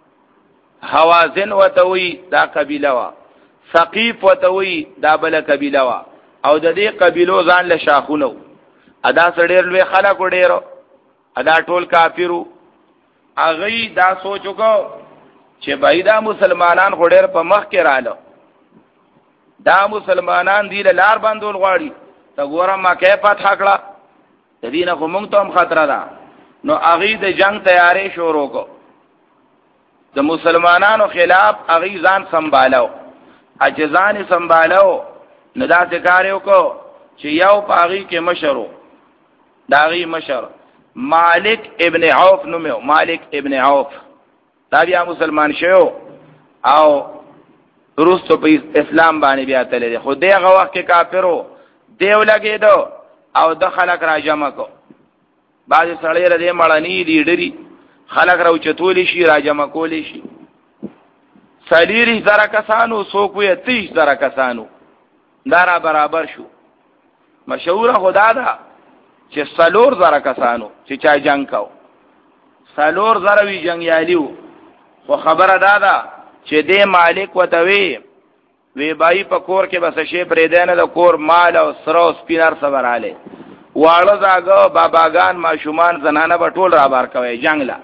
حوازن وتوي دا قبیله وا، ثقيف وتوي دا بل قبیله وا، او د دې قبیلو ځان له شاخونو ادا سړیر لوی خلق وډیرو، ادا ټول کافرو. اغه دا سوچو کو چې بایدا مسلمانان وډیر په مخ کې رااله، دا مسلمانان دی لار باندول غواړي ته ګوره ما کې فتح کړه، د دې نه کوم ته هم خطر ده. نو اغه د جنگ تیارې شروع کو، د مسلمانانو خلاف اغه ځان سنبالو، اجزان سنبالو. نو دا ذکر یو کو چې یو پاغي کې مشرو، داغي مشر مالک ابن عوف نومو، مالک ابن عوف دا بیا مسلمان شو او روسو په اسلام باندې بیا تللی. خو دغه وخت کې کافرو دیو لګیدو او د خلک را جمع کو. بعض سړی را دې مړنی دی ډری خلک را چتولی شي، را جمع کولی شي. سلیری زره کسانو، سوکوی تیش زره کسانو، دارا برابر شو. مشهور خدا دا چې سلور زره کسانو چې چا جنگ کو، سلور زره وی جنگیالیو. خو خبره دادا چې دې مالک وتوي وی بای په کور کې بس شي پرې دینه د کور مال او سر او سپینار صبراله واړه زاګه باباګان ماشومان زنانه په ټول را بار کوي جنگلا.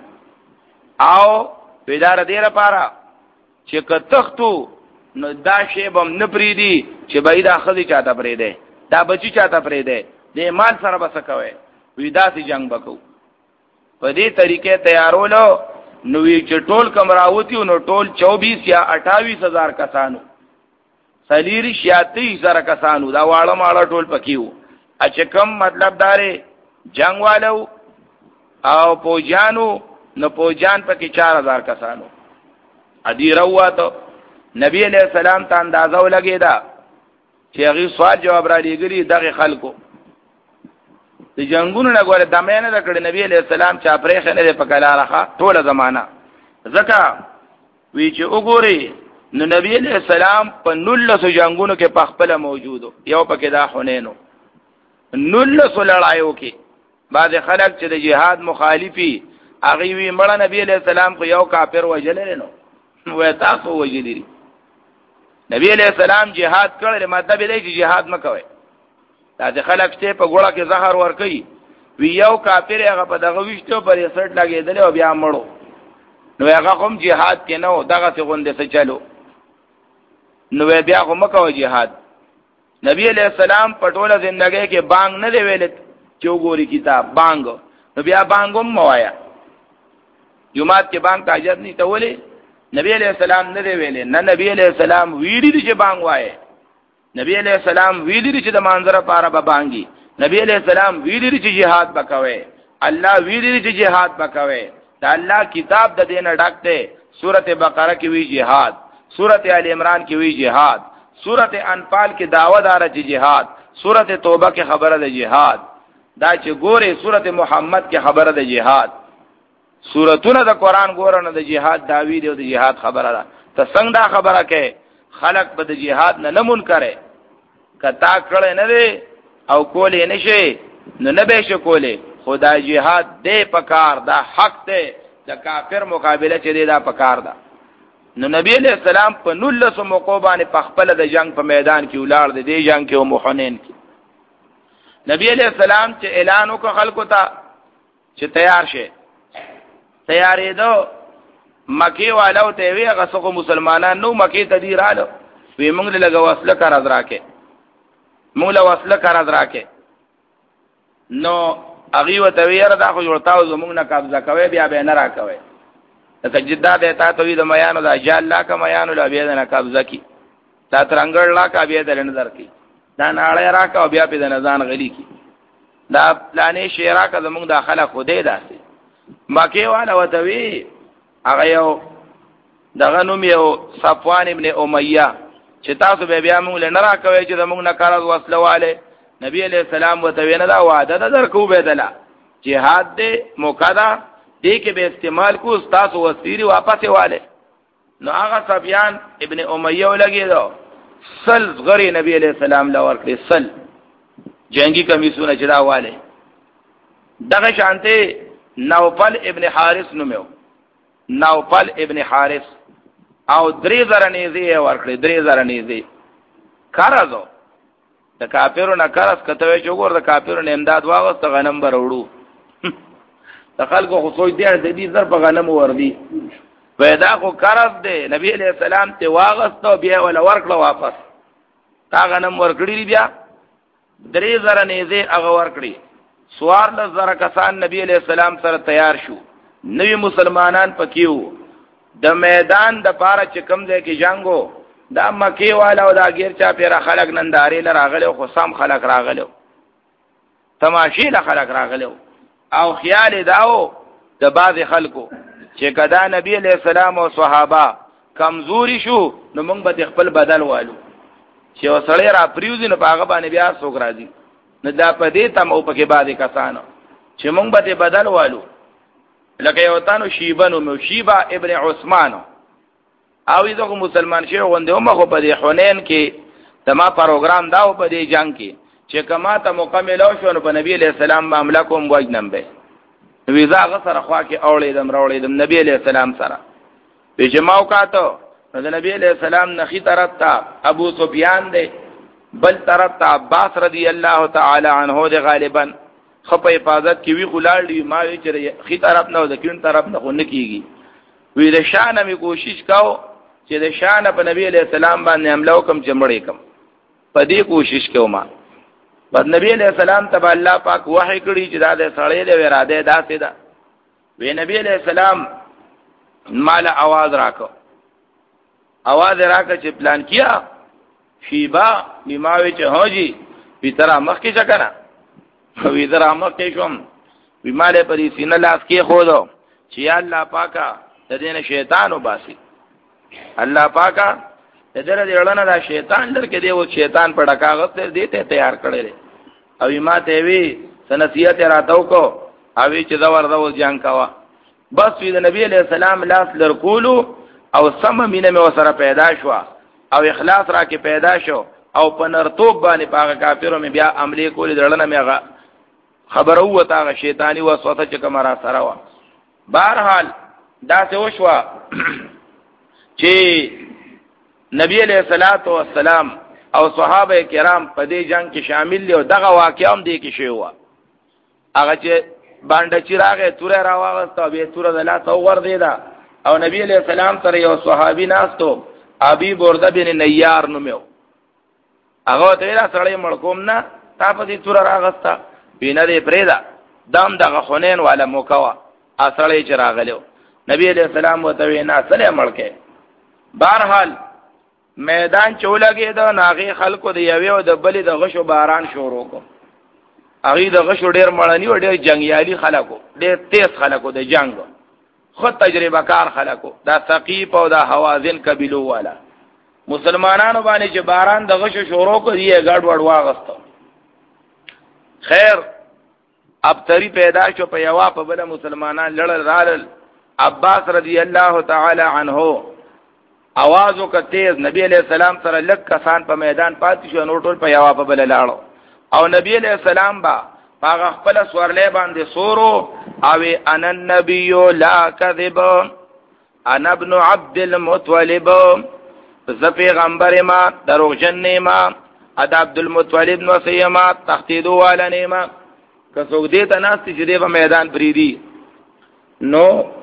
او پیدار دې لپاره چې کتختو نو دا شی بم نه پریدي چې بای دا خدي چاته پرې ده، دا بچی چاته پرې ده، دې مال سره بس کوي. وی داسې جنگ وکاو په دې طریقې تیارولو. نو وی چې ټول کمراوتی نو ټول چوبیس یا اٹھائیس ہزار کسانو، سلیری شیاتی زره کسانو، دا واړه ماړه ټول پکیو. اچ کم مطلب داره جنگ والو او پوجانو، نو پوجان پکې چار ہزار کسانو. ادي رواتو نبی علیہ السلام ته اندازه ولګیدا چې هغه سوال جواب را لګري دغه خلکو د جنگونو نه غوړه دمه نه کړ. نبی علیہ السلام چا پرې خنه په کلا راخه ټوله زمانہ زکه وی چې وګوري. نو نبی علیہ السلام په نولس جنگونو کې پخپله موجودو، یو پکې دا حنینو. نولس لړایو کې بعض خلک چې د جهاد مخالفي هغه وی مړه نبی علیہ السلام خو یو کافر وجلل نو وې تاسو وجلی. نبی علیہ السلام جهاد کړل، مطلب دی چې جهاد مکوي. دا خلک ته په ګوړه کې زهر ور کوي، وی یو کافر هغه په دغه وشتو پر سټ لګیدل او بیا مړو. نو هغه کوم جهاد کې نو دغه څنګه غونډه څه چلو، نو بیا کوم کوي جهاد. نبی علیہ السلام په ټوله ژوندۍ کې بانګ نه دی ویل چې وګوري کتاب بانګ، نو بیا بانګوم موایا. جمعات کې بانګ تاجر نه تولې نبی علیہ السلام نه دی ویلې، نه نبی علیہ السلام ویری چې بانګ وایي. نبی علیہ السلام ویری چې د مانځره پاره به بانګي. نبی علیہ السلام ویری چې jihad وکوي. الله ویری چې jihad وکوي. دا الله کتاب د دینه ډاکته. سورته بقره کې وی jihad، سورته ال عمران کې وی jihad، سورته انفال کې دعوت دار چې jihad، سورته توبه کې خبره ده jihad. دا چې ګوره سورته محمد کې خبره ده jihad. سورتونه د قران ګوره نه د jihad داوی دی او د jihad خبره ده. ته څنګه دا خبره کې خلق به د jihad نه لمون کرے کتا کړه نه دی او کولې نشي نو نه به شي کولې. خدا jihad دې پکار دا حق دی، د کافر مقابله چې دی دا پکار ده. نو نبی علیہ السلام په نولس موقع باندې په خپل د جنگ په میدان کې ولار دی، دی جنگ کې او محنین کې نبی علیہ السلام چې اعلان وکړ خلکو ته چې تیار شي. تیارې دو مکی والو ته وی هغه څو مسلمانان نو مکی ته دی رااله، وی موږ له لګو وسله کار راکې، موږ له وسله کار راکې. نو هغه وته وی را دا خو جوړتاو زموږ نه قبضه کوي، بیا به نه راکوي. ته جدا ده تا ته وی د میانو دا جال لا کا میانو لا بیا نه قبضه کی، تا ترنګړ لا کا بیا د نظر کی، دا ناړه راکا بیا په د نزان غلی کی. دا پلانې شیرا کا زموږ داخله خوده داسي مکی والا وته وی هغه یو دغه نوم یو صفوان ابن امیہ چې تاسو به بیا موږ نه راکوي چې موږ نه کار وسله والے. نبی علیہ السلام وته وینه دا وعده درکو به دلا جهاد دې موقدا دې کې به استعمال کو استاد وسیری واپس واله نو هغه سفیان ابن امیہ ولګیدو سل غری نبی علیہ السلام لا ورکړي سل جنگی کمیسونه چې دا واله دغه شانته نوفل ابن حارث نومو نوفل ابن حارث او درې زره نيزي ورکړي درې زره نيزي کارازو د کافرو نه کارس کته چې وګور د کافرو نه امداد واغست غنم بروړو د خلکو خو سوچ دی د دې زر په غنم وردی پیدا کو کارس دی نبی علیہ السلام ته واغست بیا ولا ورکړه واپس تا غنم ورکړي بیا درې زره نيزي هغه ورکړي سوار له زره کسان نبی علیہ السلام سره تیار شو نوی مسلمانان پکیو د میدان د پاره چې کم ځای کې جنگو دا مکی والا او دا غیر چا پیرا خلق ننداري لراغلو خو سم خلق راغلو تماشی له خلق راغلو او خیال داو د بعض خلکو چې کدا نبی علیہ السلام او صحابه کمزوري شو نو موږ به خپل بدل والو چې وسړی را پریوزي نه پاغه باندې بیا څوک راځي نه دا پدې تم او پکې بعض کسانو چې موږ به بدل والو لکه یو تانو شیبانو مو شیبا ابن عثمان او دغه مسلمان شه غونډه مخه په دې حنین کې تما پروګرام داو په دې جنگ کې چې کما ته مکمل او شو نو په نبی علیہ السلام معاملہ کوم وجنم به ویزا غسر خوا کې اولیدم راولیدم نبی علیہ السلام سره په جماو کاته نو نبی علیہ السلام نخی طرف ته ابو سفیان دی بل طرف ته عباس رضی الله تعالی عنہ دی غالبا خپه حفاظت کی وی خلال دی ما وی چې خي طرف نه او د کین طرف نه خو نکیږي وی د شان می کوشش کاو چې د شان په نبی علیہ السلام باندې حمله وکم چمړې کم په دې کوشش کوم ما بد نبی علیہ السلام ته الله پاک وحی کړی چې دا د سړی له اراده داسې ده وی نبی علیہ السلام مال आवाज راکو आवाज راکو چې پلان کیا شیبا بیماوی چې هوجی په ترا مخ کې څنګه وی درا مخ کې شوم بیماله پرې سینه لاس کې خودو چې الله پاکا د دې شیطان وباسي الله پاکا د دې لړنه دا شیطان در کې دی او شیطان په ډکاغت دې ته تیار کړل او ما ته وی سنسیت راتاو کو او چې دا ورته ځان کاوه بس د نبی علیہ السلام لاس لرکولو او سم مینه مې وسره پیدا شو او اخلاص را کې پیدا شو او په نرتوب باندې پاګه کافرو مې بیا عملی کولې دړنه مې خبر او تا شیطانی وسوسه چې کوم را سره وا بهرحال دا څه وشوا چې نبی علیہ الصلوۃ والسلام او صحابه کرام په دې جنگ کې شامل دي او دغه واقعا هم دې کې شوی و هغه چې باندې چراغه توره راوغسته به توره د لاس او ور دی دا او نبی علیہ السلام سره یو صحابي ناستو ابي برده بن نيار نومو هغه ته را سره مړکوم نه تا په دې توره راغسته بینه دې پرېدا دام دغه خنین والا موکوا اصلې چې راغلو نبی علیہ السلام وته نه سره مړکه بهرحال میدان چولګې دا ناغي خلکو دی یو د بلې د غشو باران شروع کو هغه د غشو ډیر مړنی و ډیر جنگیالي خلکو ډیر تیز خلکو د جنگ خو تجربه کار خلکو دا ثقيف او دا حوازن قبيلو والا مسلمانانو باندې چې باران د غشو شروع کو دی ګډ وډ واغستو خیر ابتری پیدا شو په یوا په بل مسلمانان لړل رال عباس رضی الله تعالی عنہ आवाज وک تیز نبی علیہ السلام سره لک کسان په میدان پاتې شو نو ټول په یوا په بل لاړو او نبی علیہ السلام با هغه خپل سورلې باندې سورو او ان النبی لا کذب انا ابن عبد المطلب ز پیغمبر ما دروغجن ما اد عبد المطلب نو سیما تختیدو والا نیما کڅوګ دې ته ناس چې دې په میدان فریدي نو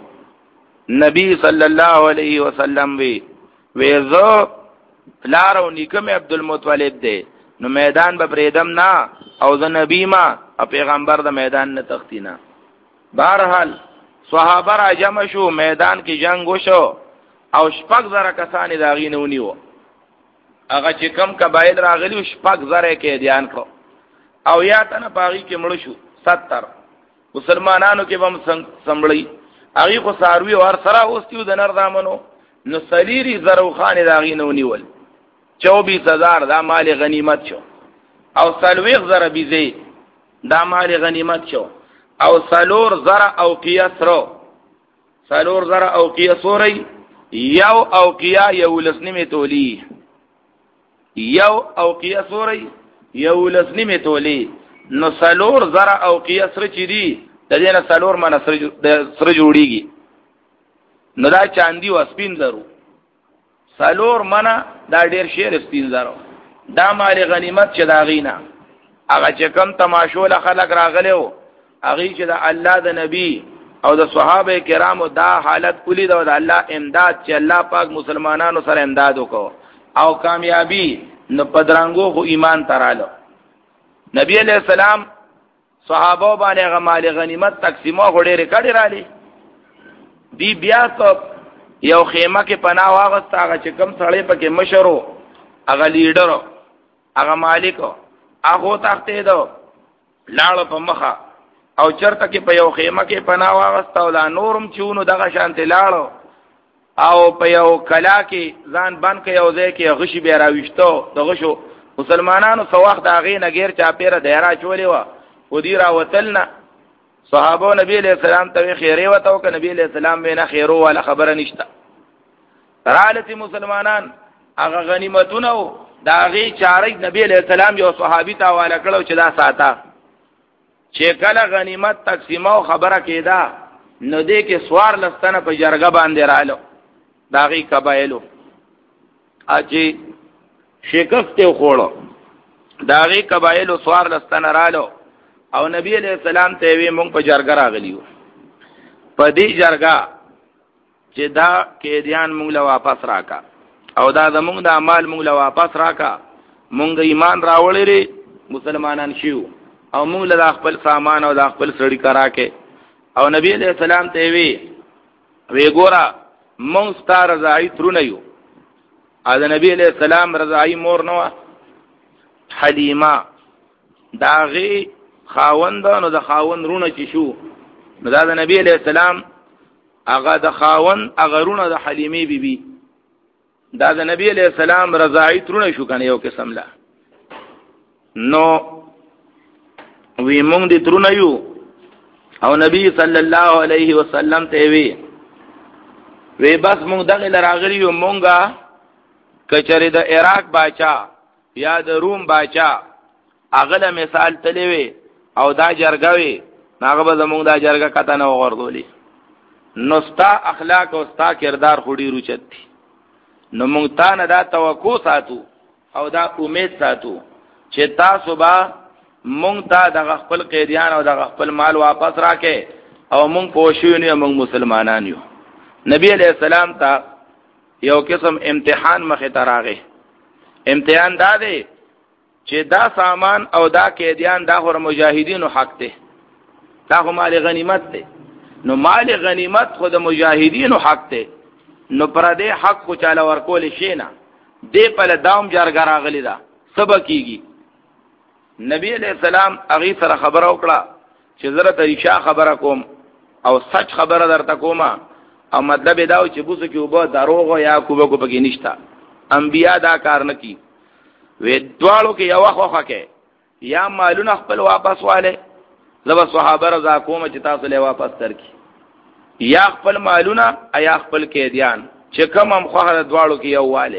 نبی صلی الله علیه وسلم وی ویزو لارو نیکم عبد المطلب دې نو میدان به فریدم نا او ز نبی ما پیغمبر د میدان نه تختینا بهرحال صحابه را جمع شو میدان کې جنگ وشو او شپږ زره کسان داغینه ونیو هغه چې کم قبایل راغلی شپږ زره کې دیان کړو او یا تنه پاغي کې مړ شو ستر مسلمانانو کې هم سمړی هغه خو ساروی ور سره اوستیو د نر دامنو نو سلیری زرو خان داغینه ونیول چوبیس هزار دا مال غنیمت شو او سلویغ زره بیزی دا مال غنیمت شو او سلور زرع او قیاسرو سلور زرع او قیاسوري یو او قیا یو لسنیمه تولی یو او قیاسوري یو لسنیمه تولی نو سلور زرع او قیاسر چي دي د دې نه سلور من سره جوړيږي نو دا چاندي او سپین زرو سلور منه دا ډیر شیر سپین زرو دا مال غنیمت چې دا غینا هغه چې کم تماشول خلق راغلو هغه چې د الله د نبی او د صحابه کرامو دا حالت کلی دا د الله امداد چې الله پاک مسلمانانو سره امداد وکاو او کامیابی نو پدرنګو خو ایمان ترالو نبی علیہ السلام صحابه باندې غمال غنیمت تقسیمو غړي ریکړی رالی دی بیا ته یو خیمه کې پناه واغست هغه چې کم سړی پکې مشرو هغه لیډر هغه مالک هغه تخته دو لاړ په مخه او چرته کې په یو خیمه کې پناه واغست او لا نورم چونو دغه شانت لاړو او په یو کلا کې ځان بند کې یو ځای کې غشي به راوښتو دغه شو مسلمانانو سواخ د هغه نګیر چا پیره دایره چولې و و دی را وتلنا صحابه نبی علیہ السلام ته خیره وته او نبی علیہ السلام به نه خیرو ولا خبره نشته رالتی مسلمانان هغه غنیمتونه دا هغه چارې نبی علیہ السلام یو صحابي ته حواله کړو چې دا ساته چې کله غنیمت تقسیمو خبره کېدا نو دې کې سوار لستنه په جرګه باندې رالو دا غي قبایلو اجي شکست خوړو دا غي قبایلو سوار لستنه رالو او نبی علیہ السلام ته وی مونږ په جرګه راغلیو په دې جرګه چې دا کېدیان مونږ له واپس راکا او دا زمونږ د اعمال مونږ له واپس راکا مونږ ایمان راوړلې مسلمانان شیو او مونږ له خپل سامان او د خپل سړی کرا کې او نبی علیہ السلام ته وی وی ګورا مونږ ستاره رضای ترونه یو ا د نبی علیہ السلام رضای مور نو حلیمه داغي خاوند نو د خاوند رونه چې شو نو دا د نبی علیہ السلام هغه د خاوند هغه رونه د حلیمه بیبي بی. دا د نبی علیہ السلام رضای ترونه شو کنه یو قسم لا نو وی مونږ دې ترونه یو او نبی صلی الله علیه وسلم ته وی وی بس مونږ دغه لراغلی یو مونږه کچری د عراق باچا یا د روم باچا اغله مثال تلوي او دا جرګوي هغه به زمونږ دا جرګه کته نه وغورځولي نو ستا اخلاق او ستا کردار خوري روچت نو مونږ تا نه دا توقع ساتو او دا امید ساتو چې تاسو به مونږ ته د خپل قیدیان او د خپل مال واپس راکې او مونږ پوښیو نه مونږ مسلمانان یو نبی علیہ السلام ته یو قسم امتحان مخه تراغه امتحان دا دی چې دا سامان او دا قیدیان دا خور مجاهدینو حق دی دا خو مال غنیمت دی نو مال غنیمت خو د مجاهدینو حق دی نو پر دې حق کو چاله ورکول شي نه دې په داوم جرګه راغلی دا سبا کیږي نبی علیہ السلام اغي سره خبره وکړه چې زره طریقه خبره کوم او سچ خبره درته کومه او مطلب دا و چې بوسو کې وبو دروغ یا کوبه کو پکې نشتا انبیا دا کار نه کی وې دوالو کې یو وخت کې یا مالونه خپل واپس واله زب صحابه رضا کوم چې تاسو له واپس ترکی یا خپل مالونه یا خپل قیدیان چې کوم هم خو د دوالو کې یو واله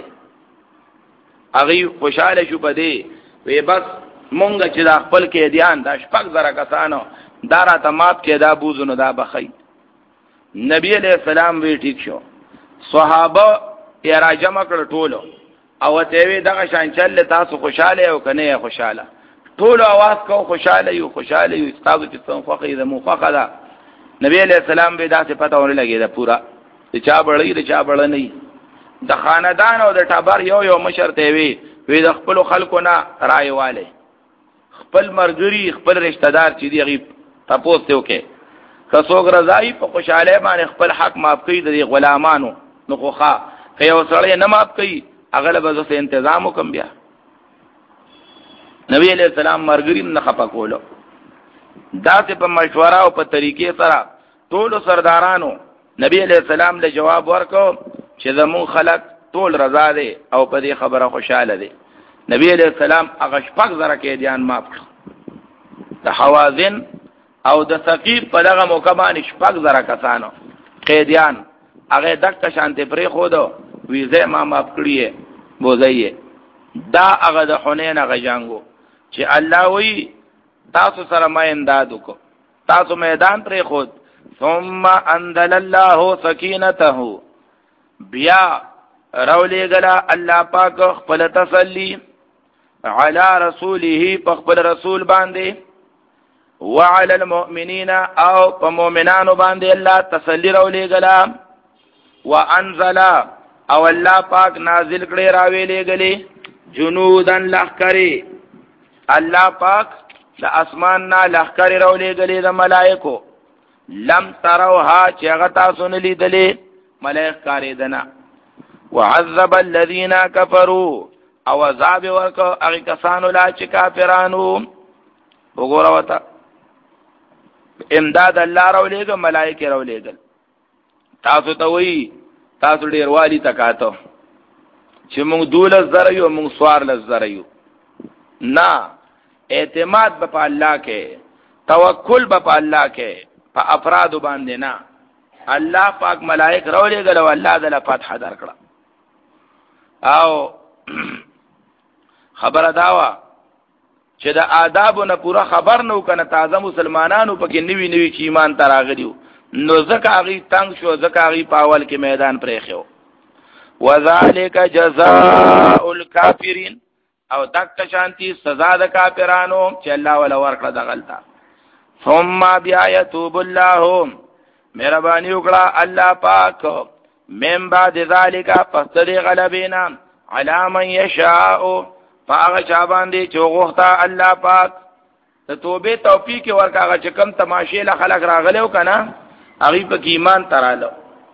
اغي خوشاله شو پدې وې بس مونږ چې د خپل قیدیان د شپږ زره کسانو دارا تمات کې دا بوزونو دا بخی نبی علیہ السلام وی ٹھیک شو صحابه یې را جمع کړ ټولو او ته وی دغه شان چل تاسو خوشاله او کنه خوشاله ټول आवाज کو خوشاله یو خوشاله یو استاد چې څنګه خوخه دې موخه نبی علیہ السلام به دا څه پته ونه لګی دا پورا چې چا بړی دا چا بړ نه د خاندان او د ټبر یو یو مشر ته وی وی د خپل خلکو نه رایواله خپل مرګري خپل رشتہ دار چې دی غیب تاسو ته وکي کڅوګ رضای په خوشاله باندې خپل حق معاف کړي د غلامانو نو خوخه که یو سړی نه معاف کړي اغلب زه تنظیم وکم بیا نبی علیہ السلام مرګریم نه خپا کولو دا ته په مشوره او په طریقې سره ټول سردارانو نبی علیہ السلام له جواب ورکو چې زمون خلق ټول رضا دي او په دې خبره خوشاله دي نبی علیہ السلام هغه شپږ زره کې دیان معاف کړ د حوازن او د ثقيف په دغه موقع باندې شپږ زره کسانو قیدیان هغه دک شانته پرې خو دو ویزه ما ماف کړی بوزایې دا هغه د حنین هغه جنگو چې الله وی تاسو سره ما امداد وکړو تاسو میدان پرې خود ثم انزل الله سکینته بیا رولی گلا اللہ پاک خپل تسلی علی رسوله پخپل رسول باندې وعلى المؤمنین او په مؤمنانو باندې الله تسلی رولی گلا وانزل او الله پاک نازل کړي راویلې غلي جنودن لخکری الله پاک د اسمان نه لخکری رولی غلي د ملائکو لم تروها چې هغه تاسو نه لیدلې ملائک کاری دنا وعذب الذين كفروا او عذاب ورکو هغه کسانو لا چې کافرانو وګوره وتا امداد الله راولېګ ملائکه راولېګل تاسو ته وی تاسو ډیر والی تکاتو چې موږ دولس زره یو موږ سوار لس زره یو نه اعتماد په الله کې توکل په الله کې په افراد باندې نه الله پاک ملائک راولېګل او الله دله فتح درکړه او خبره داوا چې د آدابو نه پورا خبر نو کنه تازه مسلمانانو پکې نوی نوی چې ایمان تراغلیو نو زکه هغه تنگ شو زکه هغه پاول کې میدان پرې خو وذالک جزاء الکافرین او تک شانتی سزا د کافرانو چې الله ولا ورکړه د غلطه ثم بیا یتوب الله مهربانی وکړه الله پاک من بعد ذالک فاستری غلبینا علی من یشاء فاغ شابان دی چوغوختا الله پاک ته توبه توفیق ورکاغه چې کم تماشې له خلق راغلو کنه هغه په ایمان ترالو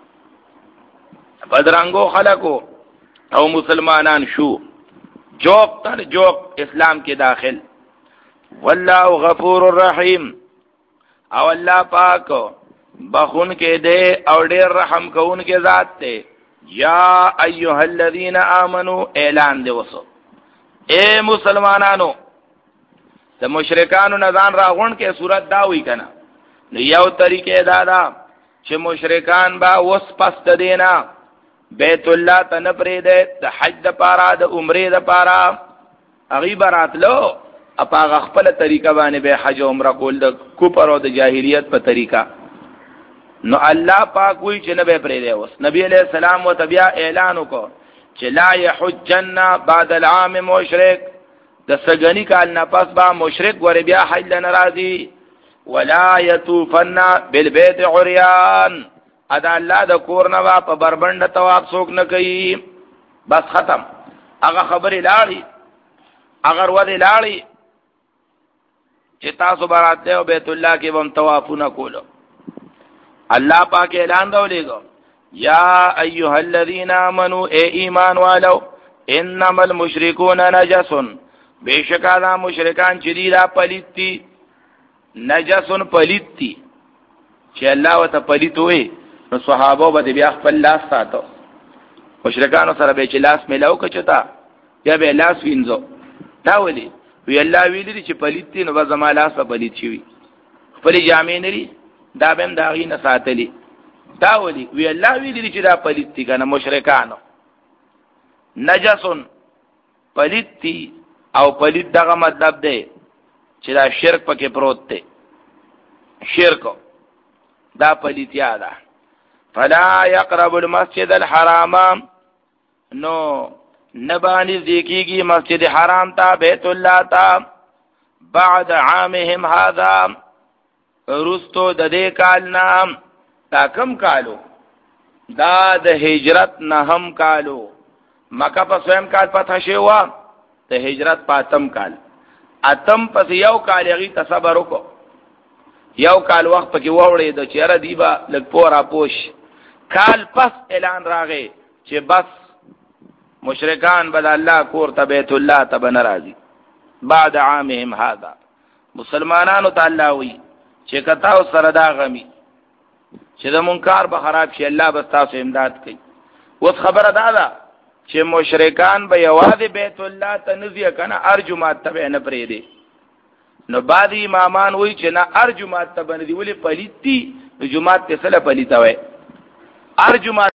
بدرنګو خلقو او مسلمانان شو جوق تر جوق اسلام کې داخل والله غفور الرحیم او الله پاک بخون کې دے او ډیر رحم کون کې ذات تے یا ایها الذین آمنو اعلان دے وسو اے مسلمانانو د مشرکانو نزان راغون کې صورت دا وی کنا نو یو طریقې دا دا چې مشرکان با وس پست دینا بیت الله تن پرې دے د حج د پارا د عمره د پارا اغي براتلو اپا خپل طریقه باندې به حج او عمره کول د کوپر او د جاهلیت په طریقه نو الله پاک وی چې نبی پرې دی اوس نبی علیہ السلام و تبیا اعلان وکړ چې لا يحجن بعد العام مشرک د سګنی کال نه پس با مشرک ور بیا حج ناراضي ولا يطوفن بالبيت عريان ادا الله د کور نه په بربند طواف څوک نه کوي بس ختم هغه خبره لاړی اگر ودی لاړی چې تاسو برات له بیت الله کې هم طوافونه کولو الله پاک اعلان راولېګو یا ایها الذین آمنوا اے ایمان والو انما المشركون نجس بشکا دا مشرکان چې دی دا پلیتی نجسن پلیتی چې الله وت پلیت وې نو صحابه به بیا خپل لاس ساتو مشرکان سره به چې لاس ملاو کچتا یا به لاس وینځو دا ولي وی الله ویلي چې پلیتی نو به زما لاس په پلیت شي خپل جامې نری دا بهم دا غي نه ساتلی دا ولي وی الله ویلي چې دا پلیتی کنه مشرکانو نجسن پلیتی او پلید دغه مطلب دی چې دا شرک پکې پروت دی شرک دا پلیتیا ده فلا يقرب المسجد الحرام نو نبانی ذکیږي مسجد حرام تا بیت الله تا بعد عامهم هذا رستو د دې کال نام تا کم کالو دا د هجرت نهم کالو مکه په سویم کال فتح شوه د هجرت پاتم کال اتم پس یو کال یغي تصبر وکړو یو کال وخت پکې ووړې د چیرې دیبا لګ پورا پوش کال پس اعلان راغی چې بس مشرکان بد الله کور ته بیت الله ته بنرازي بعد عامهم هذا مسلمانانو تعالی وی چې کتا سره دا غمی چې د منکر به خراب شي الله بس تاسو امداد کوي اوس خبره دا ده چې مشرکان به یوازې بیت الله ته نزیه کنه ارجمات ته نه پرې دي نو بعد امامان وای چې نه ار جمعات ته باندې ولی پلیتی نو جمعات ته سره پلیتا وای ار جمعات